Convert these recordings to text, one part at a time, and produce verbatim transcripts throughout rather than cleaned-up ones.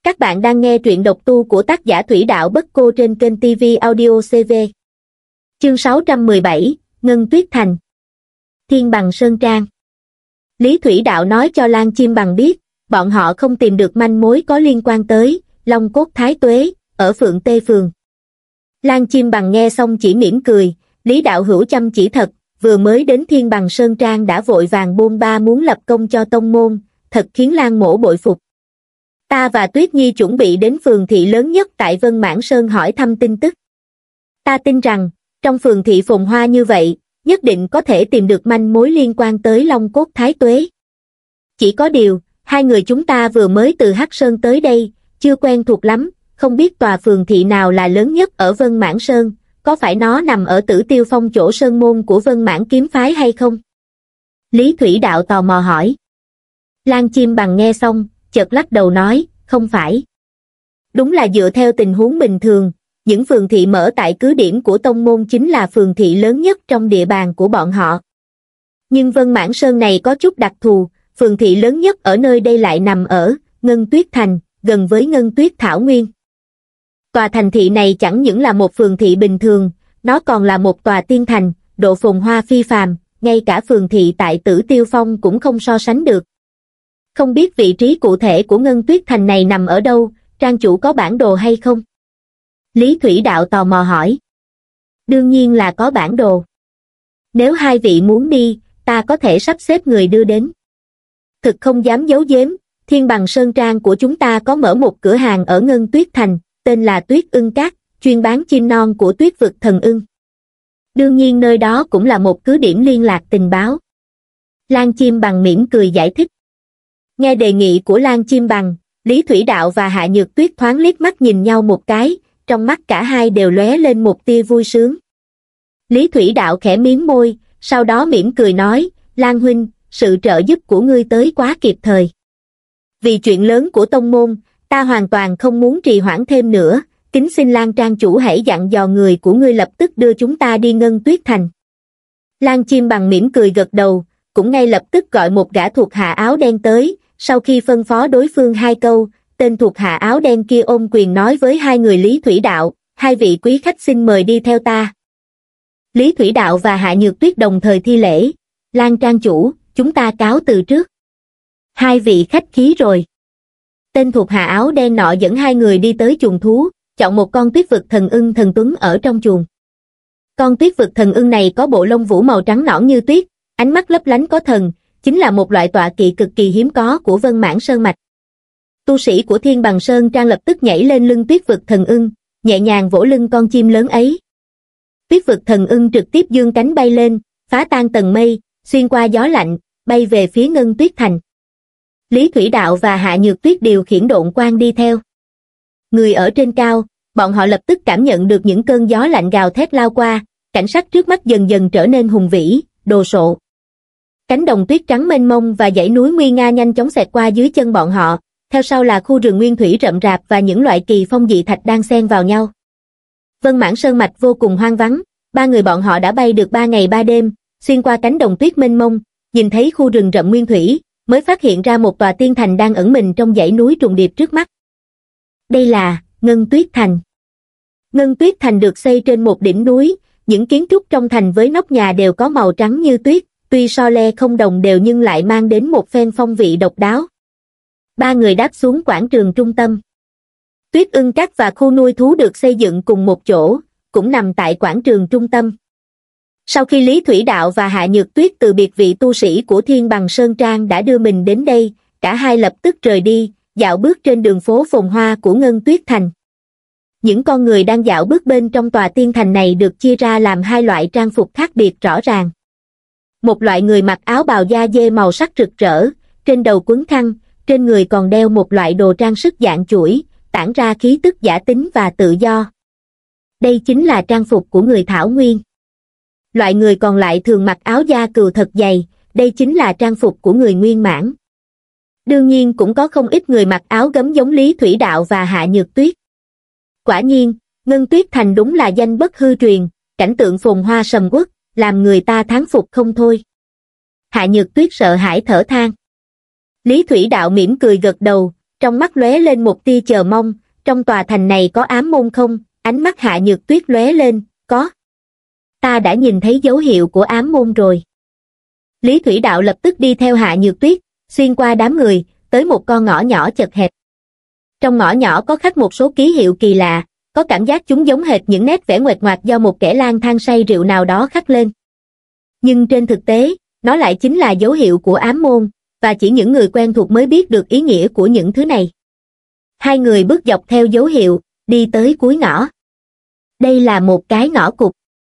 Các bạn đang nghe truyện độc tu của tác giả Thủy Đạo Bất Cô trên kênh ti vi Audio xê vê. Chương sáu trăm mười bảy, Ngân Tuyết Thành. Thiên Bằng Sơn Trang. Lý Thủy Đạo nói cho Lan Chim Bằng biết, bọn họ không tìm được manh mối có liên quan tới Long Cốt Thái Tuế, ở Phượng Tê Phường. Lan Chim Bằng nghe xong chỉ mỉm cười, Lý Đạo Hữu chăm chỉ thật, vừa mới đến Thiên Bằng Sơn Trang đã vội vàng bôn ba muốn lập công cho tông môn, thật khiến Lan Mỗ bội phục. Ta và Tuyết Nhi chuẩn bị đến phường thị lớn nhất tại Vân Mãn Sơn hỏi thăm tin tức. Ta tin rằng, trong phường thị phồn hoa như vậy, nhất định có thể tìm được manh mối liên quan tới Long Cốt Thái Tuế. Chỉ có điều, hai người chúng ta vừa mới từ Hắc Sơn tới đây, chưa quen thuộc lắm, không biết tòa phường thị nào là lớn nhất ở Vân Mãn Sơn, có phải nó nằm ở Tử Tiêu Phong chỗ sơn môn của Vân Mãn kiếm phái hay không? Lý Thủy Đạo tò mò hỏi. Lan Chim Bằng nghe xong, chợt lắc đầu nói, không phải. Đúng là dựa theo tình huống bình thường, những phường thị mở tại cứ điểm của tông môn chính là phường thị lớn nhất trong địa bàn của bọn họ. Nhưng Vân Mãn Sơn này có chút đặc thù, phường thị lớn nhất ở nơi đây lại nằm ở Ngân Tuyết Thành, gần với Ngân Tuyết Thảo Nguyên. Tòa thành thị này chẳng những là một phường thị bình thường, nó còn là một tòa tiên thành, độ phồn hoa phi phàm, ngay cả phường thị tại Tử Tiêu Phong cũng không so sánh được. Không biết vị trí cụ thể của Ngân Tuyết Thành này nằm ở đâu, trang chủ có bản đồ hay không? Lý Thủy Đạo tò mò hỏi. Đương nhiên là có bản đồ. Nếu hai vị muốn đi, ta có thể sắp xếp người đưa đến. Thực không dám giấu giếm, Thiên Bằng Sơn Trang của chúng ta có mở một cửa hàng ở Ngân Tuyết Thành, tên là Tuyết Ưng Các, chuyên bán chim non của Tuyết Vực Thần Ưng. Đương nhiên nơi đó cũng là một cứ điểm liên lạc tình báo. Lan Chim Bằng mỉm cười giải thích. Nghe đề nghị của Lan Chim Bằng, Lý Thủy Đạo và Hạ Nhược Tuyết thoáng liếc mắt nhìn nhau một cái, trong mắt cả hai đều lóe lên một tia vui sướng. Lý Thủy Đạo khẽ mím môi, sau đó mỉm cười nói, Lan huynh, sự trợ giúp của ngươi tới quá kịp thời. Vì chuyện lớn của tông môn, ta hoàn toàn không muốn trì hoãn thêm nữa, kính xin Lan Trang chủ hãy dặn dò người của ngươi lập tức đưa chúng ta đi Ngân Tuyết Thành. Lan Chim Bằng mỉm cười gật đầu, cũng ngay lập tức gọi một gã thuộc hạ áo đen tới. Sau khi phân phó đối phương hai câu, tên thuộc hạ áo đen kia ôm quyền nói với hai người Lý Thủy Đạo, hai vị quý khách xin mời đi theo ta. Lý Thủy Đạo và Hạ Nhược Tuyết đồng thời thi lễ, Lan Trang chủ, chúng ta cáo từ trước. Hai vị khách khí rồi. Tên thuộc hạ áo đen nọ dẫn hai người đi tới chuồng thú, chọn một con Tuyết Vực Thần Ưng thần tuấn ở trong chuồng. Con Tuyết Vực Thần Ưng này có bộ lông vũ màu trắng nõn như tuyết, ánh mắt lấp lánh có thần, chính là một loại tọa kỵ cực kỳ hiếm có của Vân Mãn Sơn Mạch. Tu sĩ của Thiên Bằng Sơn Trang lập tức nhảy lên lưng Tuyết Vực Thần Ưng, nhẹ nhàng vỗ lưng con chim lớn ấy. Tuyết Vực Thần Ưng trực tiếp giương cánh bay lên, phá tan tầng mây, xuyên qua gió lạnh, bay về phía Ngân Tuyết Thành. Lý Thủy Đạo và Hạ Nhược Tuyết điều khiển độn quang đi theo. Người ở trên cao, bọn họ lập tức cảm nhận được những cơn gió lạnh gào thét lao qua, cảnh sắc trước mắt dần dần trở nên hùng vĩ, đồ sộ. Cánh đồng tuyết trắng mênh mông và dãy núi nguy nga nhanh chóng xẹt qua dưới chân bọn họ, theo sau là khu rừng nguyên thủy rậm rạp và những loại kỳ phong dị thạch đang xen vào nhau. Vân Mãn Sơn Mạch vô cùng hoang vắng, ba người bọn họ đã bay được ba ngày ba đêm, xuyên qua cánh đồng tuyết mênh mông, nhìn thấy khu rừng rậm nguyên thủy, mới phát hiện ra một tòa tiên thành đang ẩn mình trong dãy núi trùng điệp trước mắt. Đây là Ngân Tuyết Thành. Ngân Tuyết Thành được xây trên một đỉnh núi, những kiến trúc trong thành với nóc nhà đều có màu trắng như tuyết. Tuy so le không đồng đều nhưng lại mang đến một phen phong vị độc đáo. Ba người đáp xuống quảng trường trung tâm. Tuyết Ưng Các và khu nuôi thú được xây dựng cùng một chỗ, cũng nằm tại quảng trường trung tâm. Sau khi Lý Thủy Đạo và Hạ Nhược Tuyết từ biệt vị tu sĩ của Thiên Bằng Sơn Trang đã đưa mình đến đây, cả hai lập tức rời đi, dạo bước trên đường phố phồn hoa của Ngân Tuyết Thành. Những con người đang dạo bước bên trong tòa tiên thành này được chia ra làm hai loại trang phục khác biệt rõ ràng. Một loại người mặc áo bào da dê màu sắc rực rỡ, trên đầu quấn khăn, trên người còn đeo một loại đồ trang sức dạng chuỗi, tản ra khí tức giả tính và tự do. Đây chính là trang phục của người Thảo Nguyên. Loại người còn lại thường mặc áo da cừu thật dày, đây chính là trang phục của người Nguyên Mãn. Đương nhiên cũng có không ít người mặc áo gấm giống Lý Thủy Đạo và Hạ Nhược Tuyết. Quả nhiên, Ngân Tuyết Thành đúng là danh bất hư truyền, cảnh tượng phồn hoa sầm uất, làm người ta thán phục không thôi. Hạ Nhược Tuyết sợ hãi thở than. Lý Thủy Đạo mỉm cười gật đầu, trong mắt lóe lên một tia chờ mong, trong tòa thành này có ám môn không? Ánh mắt Hạ Nhược Tuyết lóe lên, có. Ta đã nhìn thấy dấu hiệu của ám môn rồi. Lý Thủy Đạo lập tức đi theo Hạ Nhược Tuyết, xuyên qua đám người, tới một con ngõ nhỏ chật hẹp. Trong ngõ nhỏ có khắc một số ký hiệu kỳ lạ, có cảm giác chúng giống hệt những nét vẽ nguệch ngoạc do một kẻ lang thang say rượu nào đó khắc lên. Nhưng trên thực tế, nó lại chính là dấu hiệu của ám môn, và chỉ những người quen thuộc mới biết được ý nghĩa của những thứ này. Hai người bước dọc theo dấu hiệu, đi tới cuối ngõ. Đây là một cái ngõ cụt.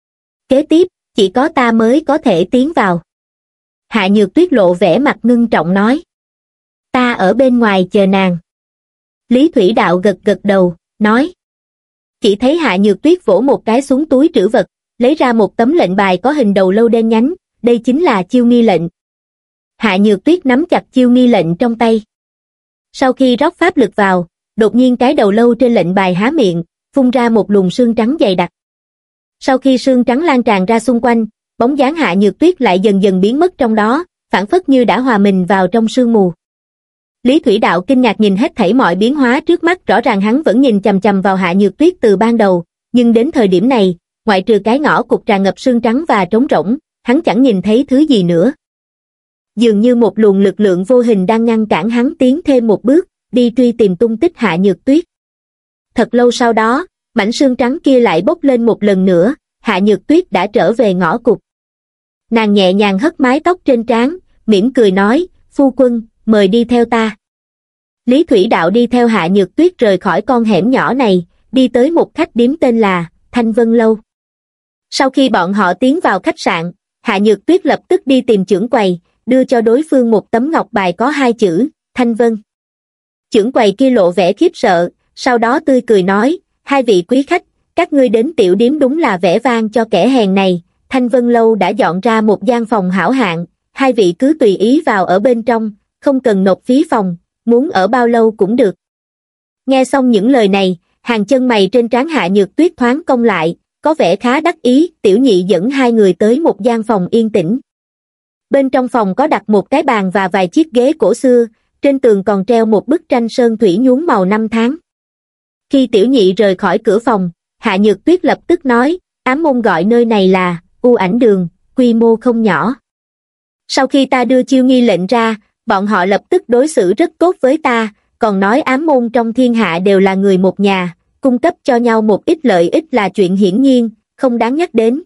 Kế tiếp, chỉ có ta mới có thể tiến vào. Hạ Nhược Tuyết lộ vẻ mặt ngưng trọng nói. Ta ở bên ngoài chờ nàng. Lý Thủy Đạo gật gật đầu, nói. Chỉ thấy Hạ Nhược Tuyết vỗ một cái xuống túi trữ vật, lấy ra một tấm lệnh bài có hình đầu lâu đen nhánh, đây chính là chiêu nghi lệnh. Hạ Nhược Tuyết nắm chặt chiêu nghi lệnh trong tay. Sau khi rót pháp lực vào, đột nhiên cái đầu lâu trên lệnh bài há miệng, phun ra một luồng sương trắng dày đặc. Sau khi sương trắng lan tràn ra xung quanh, bóng dáng Hạ Nhược Tuyết lại dần dần biến mất trong đó, phảng phất như đã hòa mình vào trong sương mù. Lý Thủy Đạo kinh ngạc nhìn hết thảy mọi biến hóa trước mắt, rõ ràng hắn vẫn nhìn chằm chằm vào Hạ Nhược Tuyết từ ban đầu, nhưng đến thời điểm này, ngoại trừ cái ngõ cụt tràn ngập sương trắng và trống rỗng, hắn chẳng nhìn thấy thứ gì nữa. Dường như một luồng lực lượng vô hình đang ngăn cản hắn tiến thêm một bước, đi truy tìm tung tích Hạ Nhược Tuyết. Thật lâu sau đó, mảnh sương trắng kia lại bốc lên một lần nữa, Hạ Nhược Tuyết đã trở về ngõ cụt. Nàng nhẹ nhàng hất mái tóc trên trán, mỉm cười nói, phu quân, mời đi theo ta. Lý Thủy Đạo đi theo Hạ Nhược Tuyết rời khỏi con hẻm nhỏ này, đi tới một khách điếm tên là Thanh Vân Lâu. Sau khi bọn họ tiến vào khách sạn, Hạ Nhược Tuyết lập tức đi tìm chưởng quầy, đưa cho đối phương một tấm ngọc bài có hai chữ, Thanh Vân. Chưởng quầy kia lộ vẻ khiếp sợ, sau đó tươi cười nói, hai vị quý khách, các ngươi đến tiểu điếm đúng là vẻ vang cho kẻ hèn này, Thanh Vân Lâu đã dọn ra một gian phòng hảo hạng, hai vị cứ tùy ý vào ở bên trong, không cần nộp phí phòng, muốn ở bao lâu cũng được. Nghe xong những lời này, hàng chân mày trên trán Hạ Nhược Tuyết thoáng cong lại, có vẻ khá đắc ý, tiểu nhị dẫn hai người tới một gian phòng yên tĩnh. Bên trong phòng có đặt một cái bàn và vài chiếc ghế cổ xưa, trên tường còn treo một bức tranh sơn thủy nhuốm màu năm tháng. Khi tiểu nhị rời khỏi cửa phòng, Hạ Nhược Tuyết lập tức nói, ám môn gọi nơi này là U Ảnh Đường, quy mô không nhỏ. Sau khi ta đưa chiêu nghi lệnh ra, bọn họ lập tức đối xử rất tốt với ta, còn nói ám môn trong thiên hạ đều là người một nhà, cung cấp cho nhau một ít lợi ích là chuyện hiển nhiên, không đáng nhắc đến.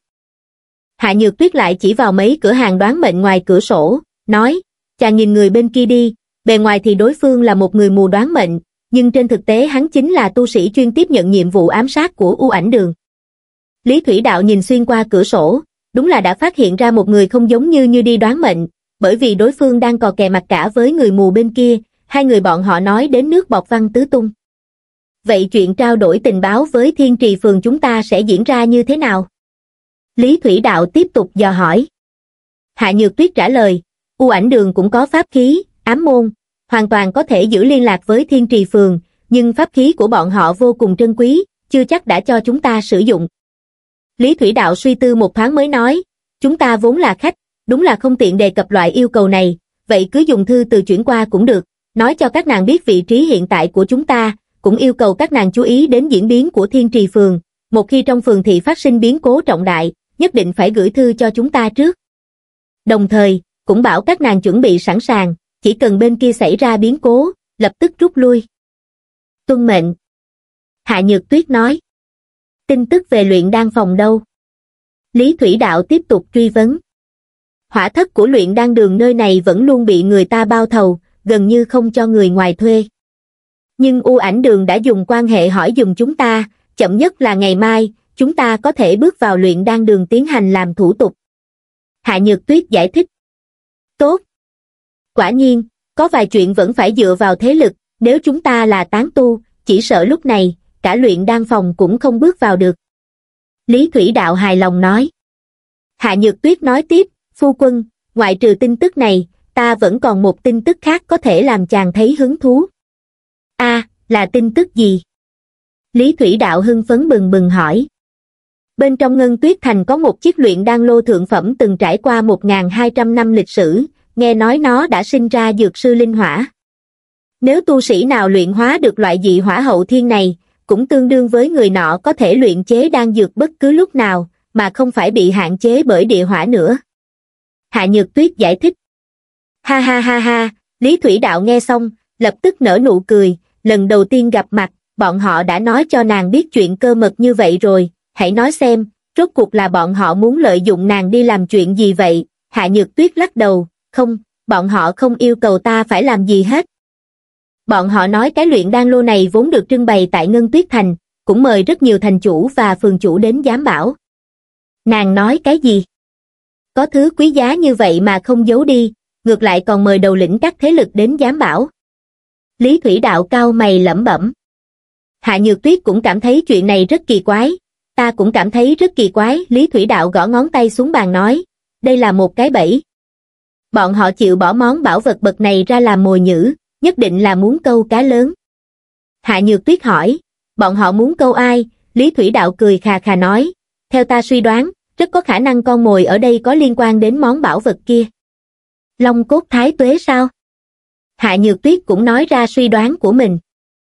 Hạ Nhược Tuyết lại chỉ vào mấy cửa hàng đoán mệnh ngoài cửa sổ, nói, chàng nhìn người bên kia đi, bề ngoài thì đối phương là một người mù đoán mệnh, nhưng trên thực tế hắn chính là tu sĩ chuyên tiếp nhận nhiệm vụ ám sát của U Ảnh Đường. Lý Thủy Đạo nhìn xuyên qua cửa sổ, đúng là đã phát hiện ra một người không giống như như đi đoán mệnh, bởi vì đối phương đang cò kè mặt cả với người mù bên kia, hai người bọn họ nói đến nước bọt văng tứ tung. Vậy chuyện trao đổi tình báo với Thiên Trì Phường chúng ta sẽ diễn ra như thế nào? Lý Thủy Đạo tiếp tục dò hỏi. Hạ Nhược Tuyết trả lời, U Ảnh Đường cũng có pháp khí, ám môn, hoàn toàn có thể giữ liên lạc với Thiên Trì Phường, nhưng pháp khí của bọn họ vô cùng trân quý, chưa chắc đã cho chúng ta sử dụng. Lý Thủy Đạo suy tư một thoáng mới nói, chúng ta vốn là khách, đúng là không tiện đề cập loại yêu cầu này, vậy cứ dùng thư từ chuyển qua cũng được, nói cho các nàng biết vị trí hiện tại của chúng ta, cũng yêu cầu các nàng chú ý đến diễn biến của Thiên Trì Phường, một khi trong phường thị phát sinh biến cố trọng đại, nhất định phải gửi thư cho chúng ta trước. Đồng thời, cũng bảo các nàng chuẩn bị sẵn sàng, chỉ cần bên kia xảy ra biến cố, lập tức rút lui. Tuân mệnh. Hạ Nhược Tuyết nói. Tin tức về luyện đan phòng đâu? Lý Thủy Đạo tiếp tục truy vấn. Hỏa thất của luyện đan đường nơi này vẫn luôn bị người ta bao thầu, gần như không cho người ngoài thuê. Nhưng U Ảnh Đường đã dùng quan hệ hỏi dùm chúng ta, chậm nhất là ngày mai, chúng ta có thể bước vào luyện đan đường tiến hành làm thủ tục. Hạ Nhược Tuyết giải thích. Tốt. Quả nhiên, có vài chuyện vẫn phải dựa vào thế lực, nếu chúng ta là tán tu, chỉ sợ lúc này, cả luyện đan phòng cũng không bước vào được. Lý Thủy Đạo hài lòng nói. Hạ Nhược Tuyết nói tiếp, phu quân, ngoại trừ tin tức này, ta vẫn còn một tin tức khác có thể làm chàng thấy hứng thú. A, à, là tin tức gì? Lý Thủy Đạo hưng phấn bừng bừng hỏi. Bên trong Ngân Tuyết Thành có một chiếc luyện đan lô thượng phẩm từng trải qua một nghìn hai trăm năm lịch sử, nghe nói nó đã sinh ra dược sư linh hỏa. Nếu tu sĩ nào luyện hóa được loại dị hỏa hậu thiên này, cũng tương đương với người nọ có thể luyện chế đan dược bất cứ lúc nào, mà không phải bị hạn chế bởi địa hỏa nữa. Hạ Nhược Tuyết giải thích. Ha ha ha ha, Lý Thủy Đạo nghe xong, lập tức nở nụ cười, lần đầu tiên gặp mặt, bọn họ đã nói cho nàng biết chuyện cơ mật như vậy rồi, hãy nói xem, rốt cuộc là bọn họ muốn lợi dụng nàng đi làm chuyện gì vậy? Hạ Nhược Tuyết lắc đầu, không, bọn họ không yêu cầu ta phải làm gì hết. Bọn họ nói cái luyện đan lô này vốn được trưng bày tại Ngân Tuyết Thành, cũng mời rất nhiều thành chủ và phường chủ đến giám bảo. Nàng nói cái gì? Có thứ quý giá như vậy mà không giấu đi, ngược lại còn mời đầu lĩnh các thế lực đến giám bảo. Lý Thủy Đạo cau mày lẩm bẩm. Hạ Nhược Tuyết cũng cảm thấy chuyện này rất kỳ quái, ta cũng cảm thấy rất kỳ quái. Lý Thủy Đạo gõ ngón tay xuống bàn nói, đây là một cái bẫy. Bọn họ chịu bỏ món bảo vật bậc này ra làm mồi nhử, nhất định là muốn câu cá lớn. Hạ Nhược Tuyết hỏi, bọn họ muốn câu ai? Lý Thủy Đạo cười khà khà nói, theo ta suy đoán, rất có khả năng con mồi ở đây có liên quan đến món bảo vật kia. Long cốt thái tuế sao? Hạ Nhược Tuyết cũng nói ra suy đoán của mình.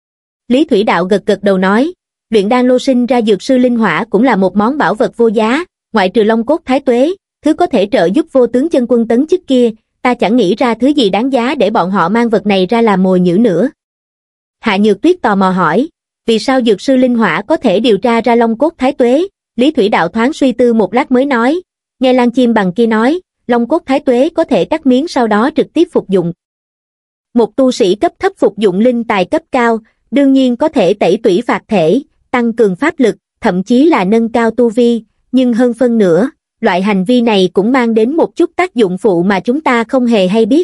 Lý Thủy Đạo gật gật đầu nói, luyện đan lô sinh ra dược sư linh hỏa cũng là một món bảo vật vô giá, ngoại trừ long cốt thái tuế, thứ có thể trợ giúp vô tướng chân quân tấn chức kia, ta chẳng nghĩ ra thứ gì đáng giá để bọn họ mang vật này ra làm mồi nhử nữa. Hạ Nhược Tuyết tò mò hỏi, vì sao dược sư linh hỏa có thể điều tra ra long cốt thái tuế? Lý Thủy Đạo thoáng suy tư một lát mới nói, nghe Lan Chim Bằng kia nói, long cốt thái tuế có thể cắt miếng sau đó trực tiếp phục dụng. Một tu sĩ cấp thấp phục dụng linh tài cấp cao, đương nhiên có thể tẩy tủy phạt thể, tăng cường pháp lực, thậm chí là nâng cao tu vi, nhưng hơn phân nữa, loại hành vi này cũng mang đến một chút tác dụng phụ mà chúng ta không hề hay biết.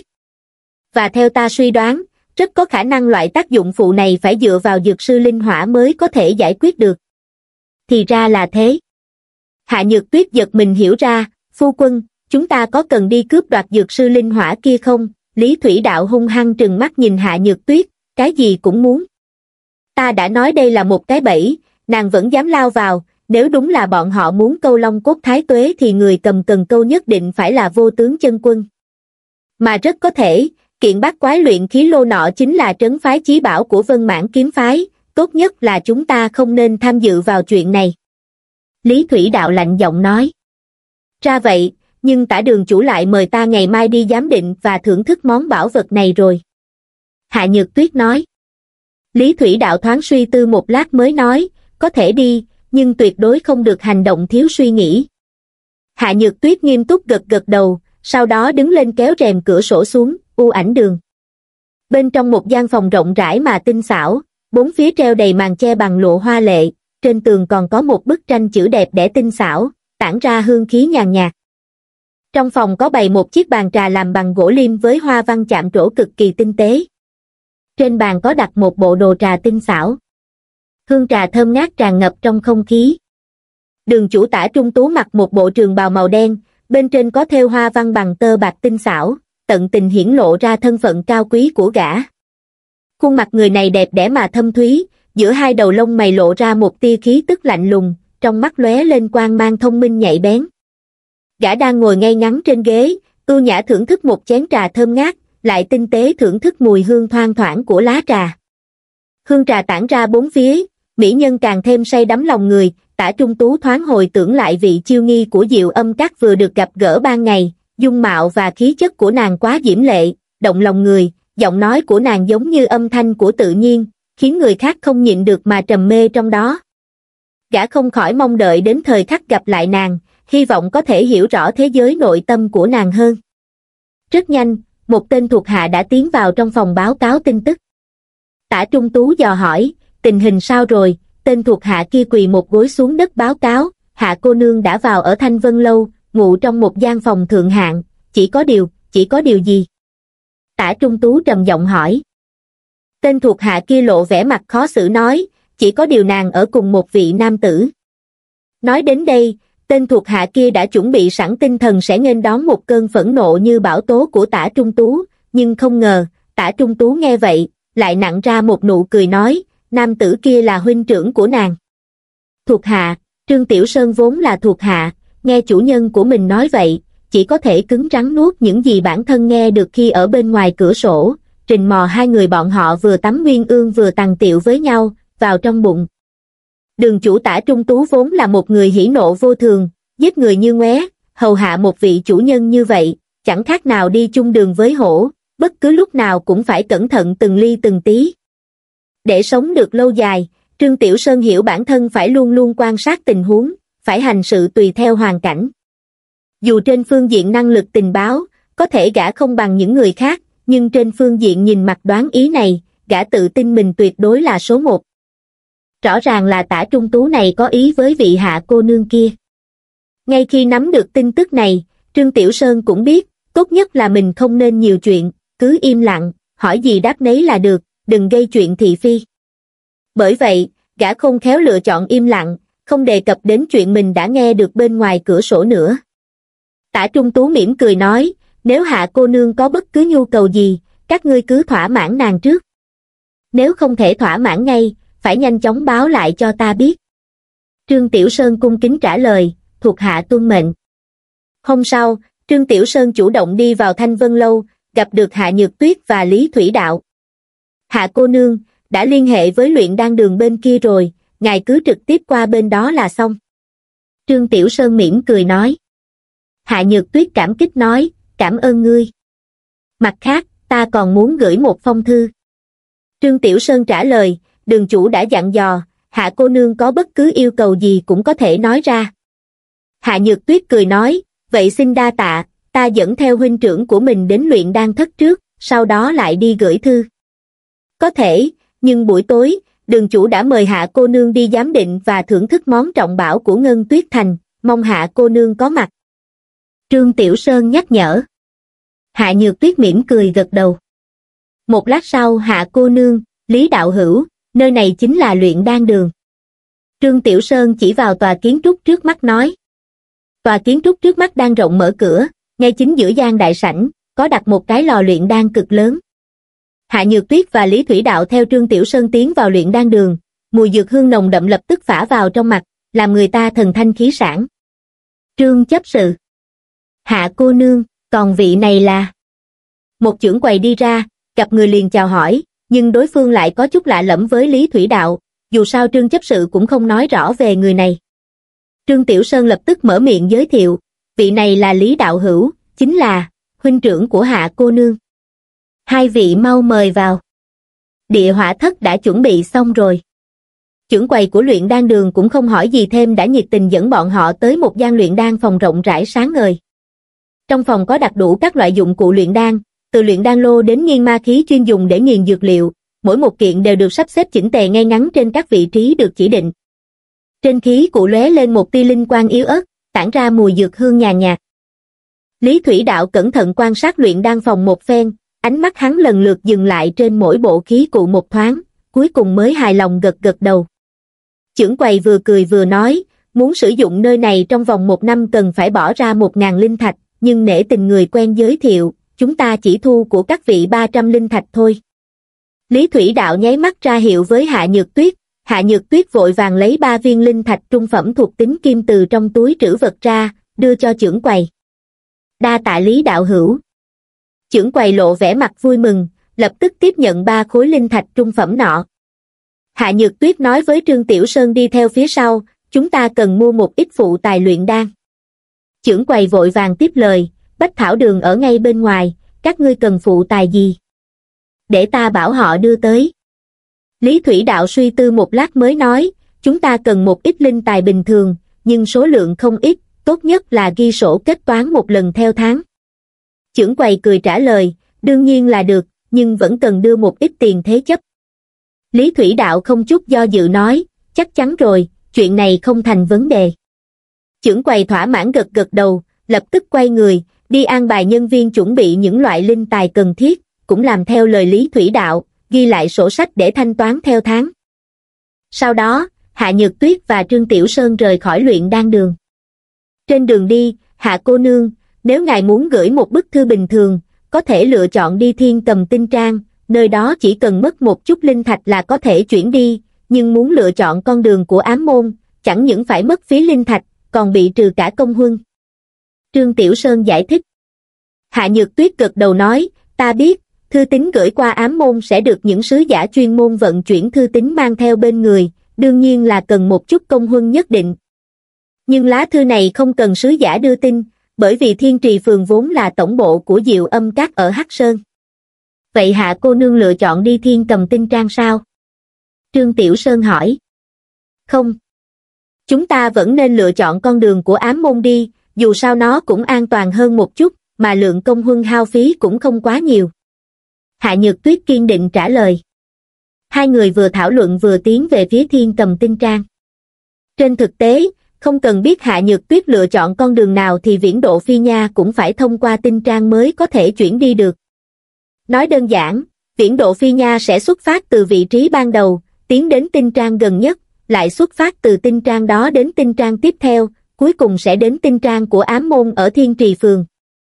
Và theo ta suy đoán, rất có khả năng loại tác dụng phụ này phải dựa vào dược sư linh hỏa mới có thể giải quyết được. Thì ra là thế. Hạ Nhược Tuyết giật mình hiểu ra, phu quân, chúng ta có cần đi cướp đoạt dược sư linh hỏa kia không? Lý Thủy Đạo hung hăng trừng mắt nhìn Hạ Nhược Tuyết, cái gì cũng muốn. Ta đã nói đây là một cái bẫy, nàng vẫn dám lao vào, nếu đúng là bọn họ muốn câu long cốt thái tuế thì người cầm cần câu nhất định phải là vô tướng chân quân. Mà rất có thể, kiện bát quái luyện khí lô nọ chính là trấn phái chí bảo của Vân Mãn kiếm phái, tốt nhất là chúng ta không nên tham dự vào chuyện này. Lý Thủy Đạo lạnh giọng nói. Ra vậy, nhưng Tả đường chủ lại mời ta ngày mai đi giám định và thưởng thức món bảo vật này rồi. Hạ Nhược Tuyết nói. Lý Thủy Đạo thoáng suy tư một lát mới nói, có thể đi, nhưng tuyệt đối không được hành động thiếu suy nghĩ. Hạ Nhược Tuyết nghiêm túc gật gật đầu, sau đó đứng lên kéo rèm cửa sổ xuống, u ảnh đường. Bên trong một gian phòng rộng rãi mà tinh xảo, bốn phía treo đầy màn che bằng lụa hoa lệ, trên tường còn có một bức tranh chữ đẹp đẽ tinh xảo, tản ra hương khí nhàn nhạt. Trong phòng có bày một chiếc bàn trà làm bằng gỗ lim với hoa văn chạm trổ cực kỳ tinh tế. Trên bàn có đặt một bộ đồ trà tinh xảo. Hương trà thơm ngát tràn ngập trong không khí. Đường chủ Tả Trung Tú mặc một bộ trường bào màu đen, bên trên có thêu hoa văn bằng tơ bạc tinh xảo, tận tình hiển lộ ra thân phận cao quý của gã. Khuôn mặt người này đẹp đẽ mà thâm thúy, giữa hai đầu lông mày lộ ra một tia khí tức lạnh lùng, trong mắt lóe lên quang mang thông minh nhạy bén. Gã đang ngồi ngay ngắn trên ghế, ưu nhã thưởng thức một chén trà thơm ngát, lại tinh tế thưởng thức mùi hương thoang thoảng của lá trà. Hương trà tản ra bốn phía, mỹ nhân càng thêm say đắm lòng người. Tả Trung Tú thoáng hồi tưởng lại vị chiêu nghi của Diệu Âm Các vừa được gặp gỡ ban ngày, dung mạo và khí chất của nàng quá diễm lệ, động lòng người, giọng nói của nàng giống như âm thanh của tự nhiên, khiến người khác không nhịn được mà trầm mê trong đó. Gã không khỏi mong đợi đến thời khắc gặp lại nàng, hy vọng có thể hiểu rõ thế giới nội tâm của nàng hơn. Rất nhanh, một tên thuộc hạ đã tiến vào trong phòng báo cáo tin tức. Tả Trung Tú dò hỏi, tình hình sao rồi? Tên thuộc hạ kia quỳ một gối xuống đất báo cáo, Hạ cô nương đã vào ở Thanh Vân Lâu, ngủ trong một gian phòng thượng hạng, chỉ có điều, chỉ có điều gì? Tả Trung Tú trầm giọng hỏi. Tên thuộc hạ kia lộ vẻ mặt khó xử nói, chỉ có điều nàng ở cùng một vị nam tử. Nói đến đây, tên thuộc hạ kia đã chuẩn bị sẵn tinh thần sẽ nghênh đón một cơn phẫn nộ như bão tố của Tả Trung Tú, nhưng không ngờ, Tả Trung Tú nghe vậy, lại nặn ra một nụ cười nói, nam tử kia là huynh trưởng của nàng. Thuộc hạ, Trương Tiểu Sơn vốn là thuộc hạ, nghe chủ nhân của mình nói vậy, chỉ có thể cứng rắn nuốt những gì bản thân nghe được khi ở bên ngoài cửa sổ, rình mò hai người bọn họ vừa tắm nguyên ương vừa tằng tiệu với nhau, vào trong bụng. Đường chủ Tả Trung Tú vốn là một người hỉ nộ vô thường, giết người như ngoé, hầu hạ một vị chủ nhân như vậy, chẳng khác nào đi chung đường với hổ, bất cứ lúc nào cũng phải cẩn thận từng ly từng tí. Để sống được lâu dài, Trương Tiểu Sơn hiểu bản thân phải luôn luôn quan sát tình huống, phải hành sự tùy theo hoàn cảnh. Dù trên phương diện năng lực tình báo, có thể gã không bằng những người khác, nhưng trên phương diện nhìn mặt đoán ý này, gã tự tin mình tuyệt đối là số một. Rõ ràng là Tả Trung Tú này có ý với vị Hạ cô nương kia. Ngay khi nắm được tin tức này, Trương Tiểu Sơn cũng biết, tốt nhất là mình không nên nhiều chuyện, cứ im lặng, hỏi gì đáp nấy là được, đừng gây chuyện thị phi. Bởi vậy, gã khôn khéo lựa chọn im lặng, không đề cập đến chuyện mình đã nghe được bên ngoài cửa sổ nữa. Tả Trung Tú mỉm cười nói, nếu Hạ cô nương có bất cứ nhu cầu gì, các ngươi cứ thỏa mãn nàng trước. Nếu không thể thỏa mãn ngay, phải nhanh chóng báo lại cho ta biết. Trương Tiểu Sơn cung kính trả lời, thuộc hạ tuân mệnh. Hôm sau, Trương Tiểu Sơn chủ động đi vào Thanh Vân Lâu, gặp được Hạ Nhược Tuyết và Lý Thủy Đạo. Hạ cô nương, đã liên hệ với luyện đan đường bên kia rồi, ngài cứ trực tiếp qua bên đó là xong. Trương Tiểu Sơn mỉm cười nói. Hạ Nhược Tuyết cảm kích nói, cảm ơn ngươi. Mặt khác, ta còn muốn gửi một phong thư. Trương Tiểu Sơn trả lời, đường chủ đã dặn dò, Hạ cô nương có bất cứ yêu cầu gì cũng có thể nói ra. Hạ Nhược Tuyết cười nói, vậy xin đa tạ, ta dẫn theo huynh trưởng của mình đến luyện đan thất trước, sau đó lại đi gửi thư. Có thể, nhưng buổi tối, đường chủ đã mời Hạ cô nương đi giám định và thưởng thức món trọng bảo của Ngân Tuyết Thành, mong Hạ cô nương có mặt. Trương Tiểu Sơn nhắc nhở. Hạ Nhược Tuyết mỉm cười gật đầu. Một lát sau Hạ cô nương, Lý đạo hữu, nơi này chính là luyện đan đường. Trương Tiểu Sơn chỉ vào tòa kiến trúc trước mắt nói. Tòa kiến trúc trước mắt đang rộng mở cửa, ngay chính giữa gian đại sảnh, có đặt một cái lò luyện đan cực lớn. Hạ Nhược Tuyết và Lý Thủy Đạo theo Trương Tiểu Sơn tiến vào luyện đan đường, mùi dược hương nồng đậm lập tức phả vào trong mặt, làm người ta thần thanh khí sảng. Trương chấp sự. Hạ cô nương, còn vị này là... Một chưởng quầy đi ra, gặp người liền chào hỏi, nhưng đối phương lại có chút lạ lẫm với Lý Thủy Đạo, dù sao Trương chấp sự cũng không nói rõ về người này. Trương Tiểu Sơn lập tức mở miệng giới thiệu, vị này là Lý đạo hữu, chính là huynh trưởng của Hạ cô nương. Hai vị mau mời vào. Địa hỏa thất đã chuẩn bị xong rồi. Chưởng quầy của luyện đan đường cũng không hỏi gì thêm đã nhiệt tình dẫn bọn họ tới một gian luyện đan phòng rộng rãi sáng ngời. Trong phòng có đặt đủ các loại dụng cụ luyện đan, từ luyện đan lô đến nghiên ma khí chuyên dùng để nghiền dược liệu, mỗi một kiện đều được sắp xếp chỉnh tề ngay ngắn trên các vị trí được chỉ định. Trên khí cụ lóe lên một tia linh quang yếu ớt, tản ra mùi dược hương nhàn nhạt. Lý Thủy Đạo cẩn thận quan sát luyện đan phòng một phen, ánh mắt hắn lần lượt dừng lại trên mỗi bộ khí cụ một thoáng, cuối cùng mới hài lòng gật gật đầu. Chưởng quầy vừa cười vừa nói, muốn sử dụng nơi này trong vòng một năm cần phải bỏ ra một ngàn linh thạch, nhưng nể tình người quen giới thiệu, chúng ta chỉ thu của các vị ba trăm linh thạch thôi. Lý Thủy Đạo nháy mắt ra hiệu với Hạ Nhược Tuyết, Hạ Nhược Tuyết vội vàng lấy ba viên linh thạch trung phẩm thuộc tính kim từ trong túi trữ vật ra, đưa cho chưởng quầy. Đa tạ Lý đạo hữu. Chưởng quầy lộ vẻ mặt vui mừng, lập tức tiếp nhận ba khối linh thạch trung phẩm nọ. Hạ Nhược Tuyết nói với Trương Tiểu Sơn đi theo phía sau, chúng ta cần mua một ít phụ tài luyện đan. Chưởng quầy vội vàng tiếp lời, Bách Thảo Đường ở ngay bên ngoài, các ngươi cần phụ tài gì? Để ta bảo họ đưa tới. Lý Thủy Đạo suy tư một lát mới nói, chúng ta cần một ít linh tài bình thường, nhưng số lượng không ít, tốt nhất là ghi sổ kết toán một lần theo tháng. Chưởng quầy cười trả lời, đương nhiên là được, nhưng vẫn cần đưa một ít tiền thế chấp. Lý Thủy Đạo không chút do dự nói, chắc chắn rồi, chuyện này không thành vấn đề. Chưởng quầy thỏa mãn gật gật đầu, lập tức quay người, đi an bài nhân viên chuẩn bị những loại linh tài cần thiết, cũng làm theo lời Lý Thủy Đạo, ghi lại sổ sách để thanh toán theo tháng. Sau đó, Hạ Nhược Tuyết và Trương Tiểu Sơn rời khỏi luyện đan đường. Trên đường đi, Hạ cô nương, nếu ngài muốn gửi một bức thư bình thường, có thể lựa chọn đi Thiên Cầm Tinh Trang, nơi đó chỉ cần mất một chút linh thạch là có thể chuyển đi, nhưng muốn lựa chọn con đường của ám môn, chẳng những phải mất phí linh thạch, còn bị trừ cả công huân. Trương Tiểu Sơn giải thích. Hạ Nhược Tuyết gật đầu nói, ta biết, thư tín gửi qua ám môn sẽ được những sứ giả chuyên môn vận chuyển thư tín mang theo bên người, đương nhiên là cần một chút công huân nhất định. Nhưng lá thư này không cần sứ giả đưa tin, bởi vì Thiên Trì Phường vốn là tổng bộ của Diệu Âm Các ở Hắc Sơn. Vậy Hạ cô nương lựa chọn đi Thiên Cầm Tinh Trang sao? Trương Tiểu Sơn hỏi. Không. Chúng ta vẫn nên lựa chọn con đường của ám môn đi, dù sao nó cũng an toàn hơn một chút, mà lượng công huân hao phí cũng không quá nhiều. Hạ Nhược Tuyết kiên định trả lời. Hai người vừa thảo luận vừa tiến về phía Thiên Cầm Tinh Trang. Trên thực tế, không cần biết Hạ Nhược Tuyết lựa chọn con đường nào thì Viễn Độ Phi Nha cũng phải thông qua Tinh Trang mới có thể chuyển đi được. Nói đơn giản, Viễn Độ Phi Nha sẽ xuất phát từ vị trí ban đầu, tiến đến Tinh Trang gần nhất, lại xuất phát từ Tinh Trang đó đến Tinh Trang tiếp theo, cuối cùng sẽ đến Tinh Trang của ám môn ở Thiên Trì Phường.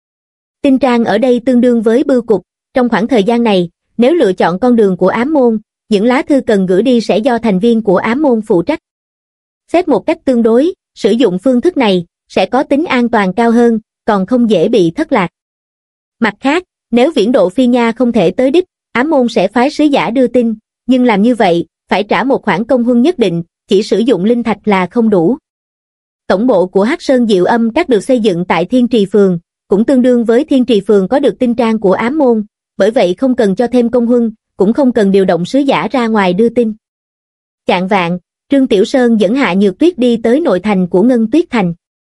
Tinh Trang ở đây tương đương với bưu cục, trong khoảng thời gian này, nếu lựa chọn con đường của ám môn, những lá thư cần gửi đi sẽ do thành viên của ám môn phụ trách. Xét một cách tương đối, sử dụng phương thức này sẽ có tính an toàn cao hơn, còn không dễ bị thất lạc. Mặt khác, nếu Viễn Độ Phi Nha không thể tới đích, ám môn sẽ phái sứ giả đưa tin, nhưng làm như vậy, phải trả một khoản công huân nhất định, chỉ sử dụng linh thạch là không đủ. Tổng bộ của Hắc Sơn Diệu Âm Các được xây dựng tại Thiên Trì Phường, cũng tương đương với Thiên Trì Phường có được Tinh Trang của ám môn, bởi vậy không cần cho thêm công huân, cũng không cần điều động sứ giả ra ngoài đưa tin. Chạng vạng, Trương Tiểu Sơn dẫn Hạ Nhược Tuyết đi tới nội thành của Ngân Tuyết Thành.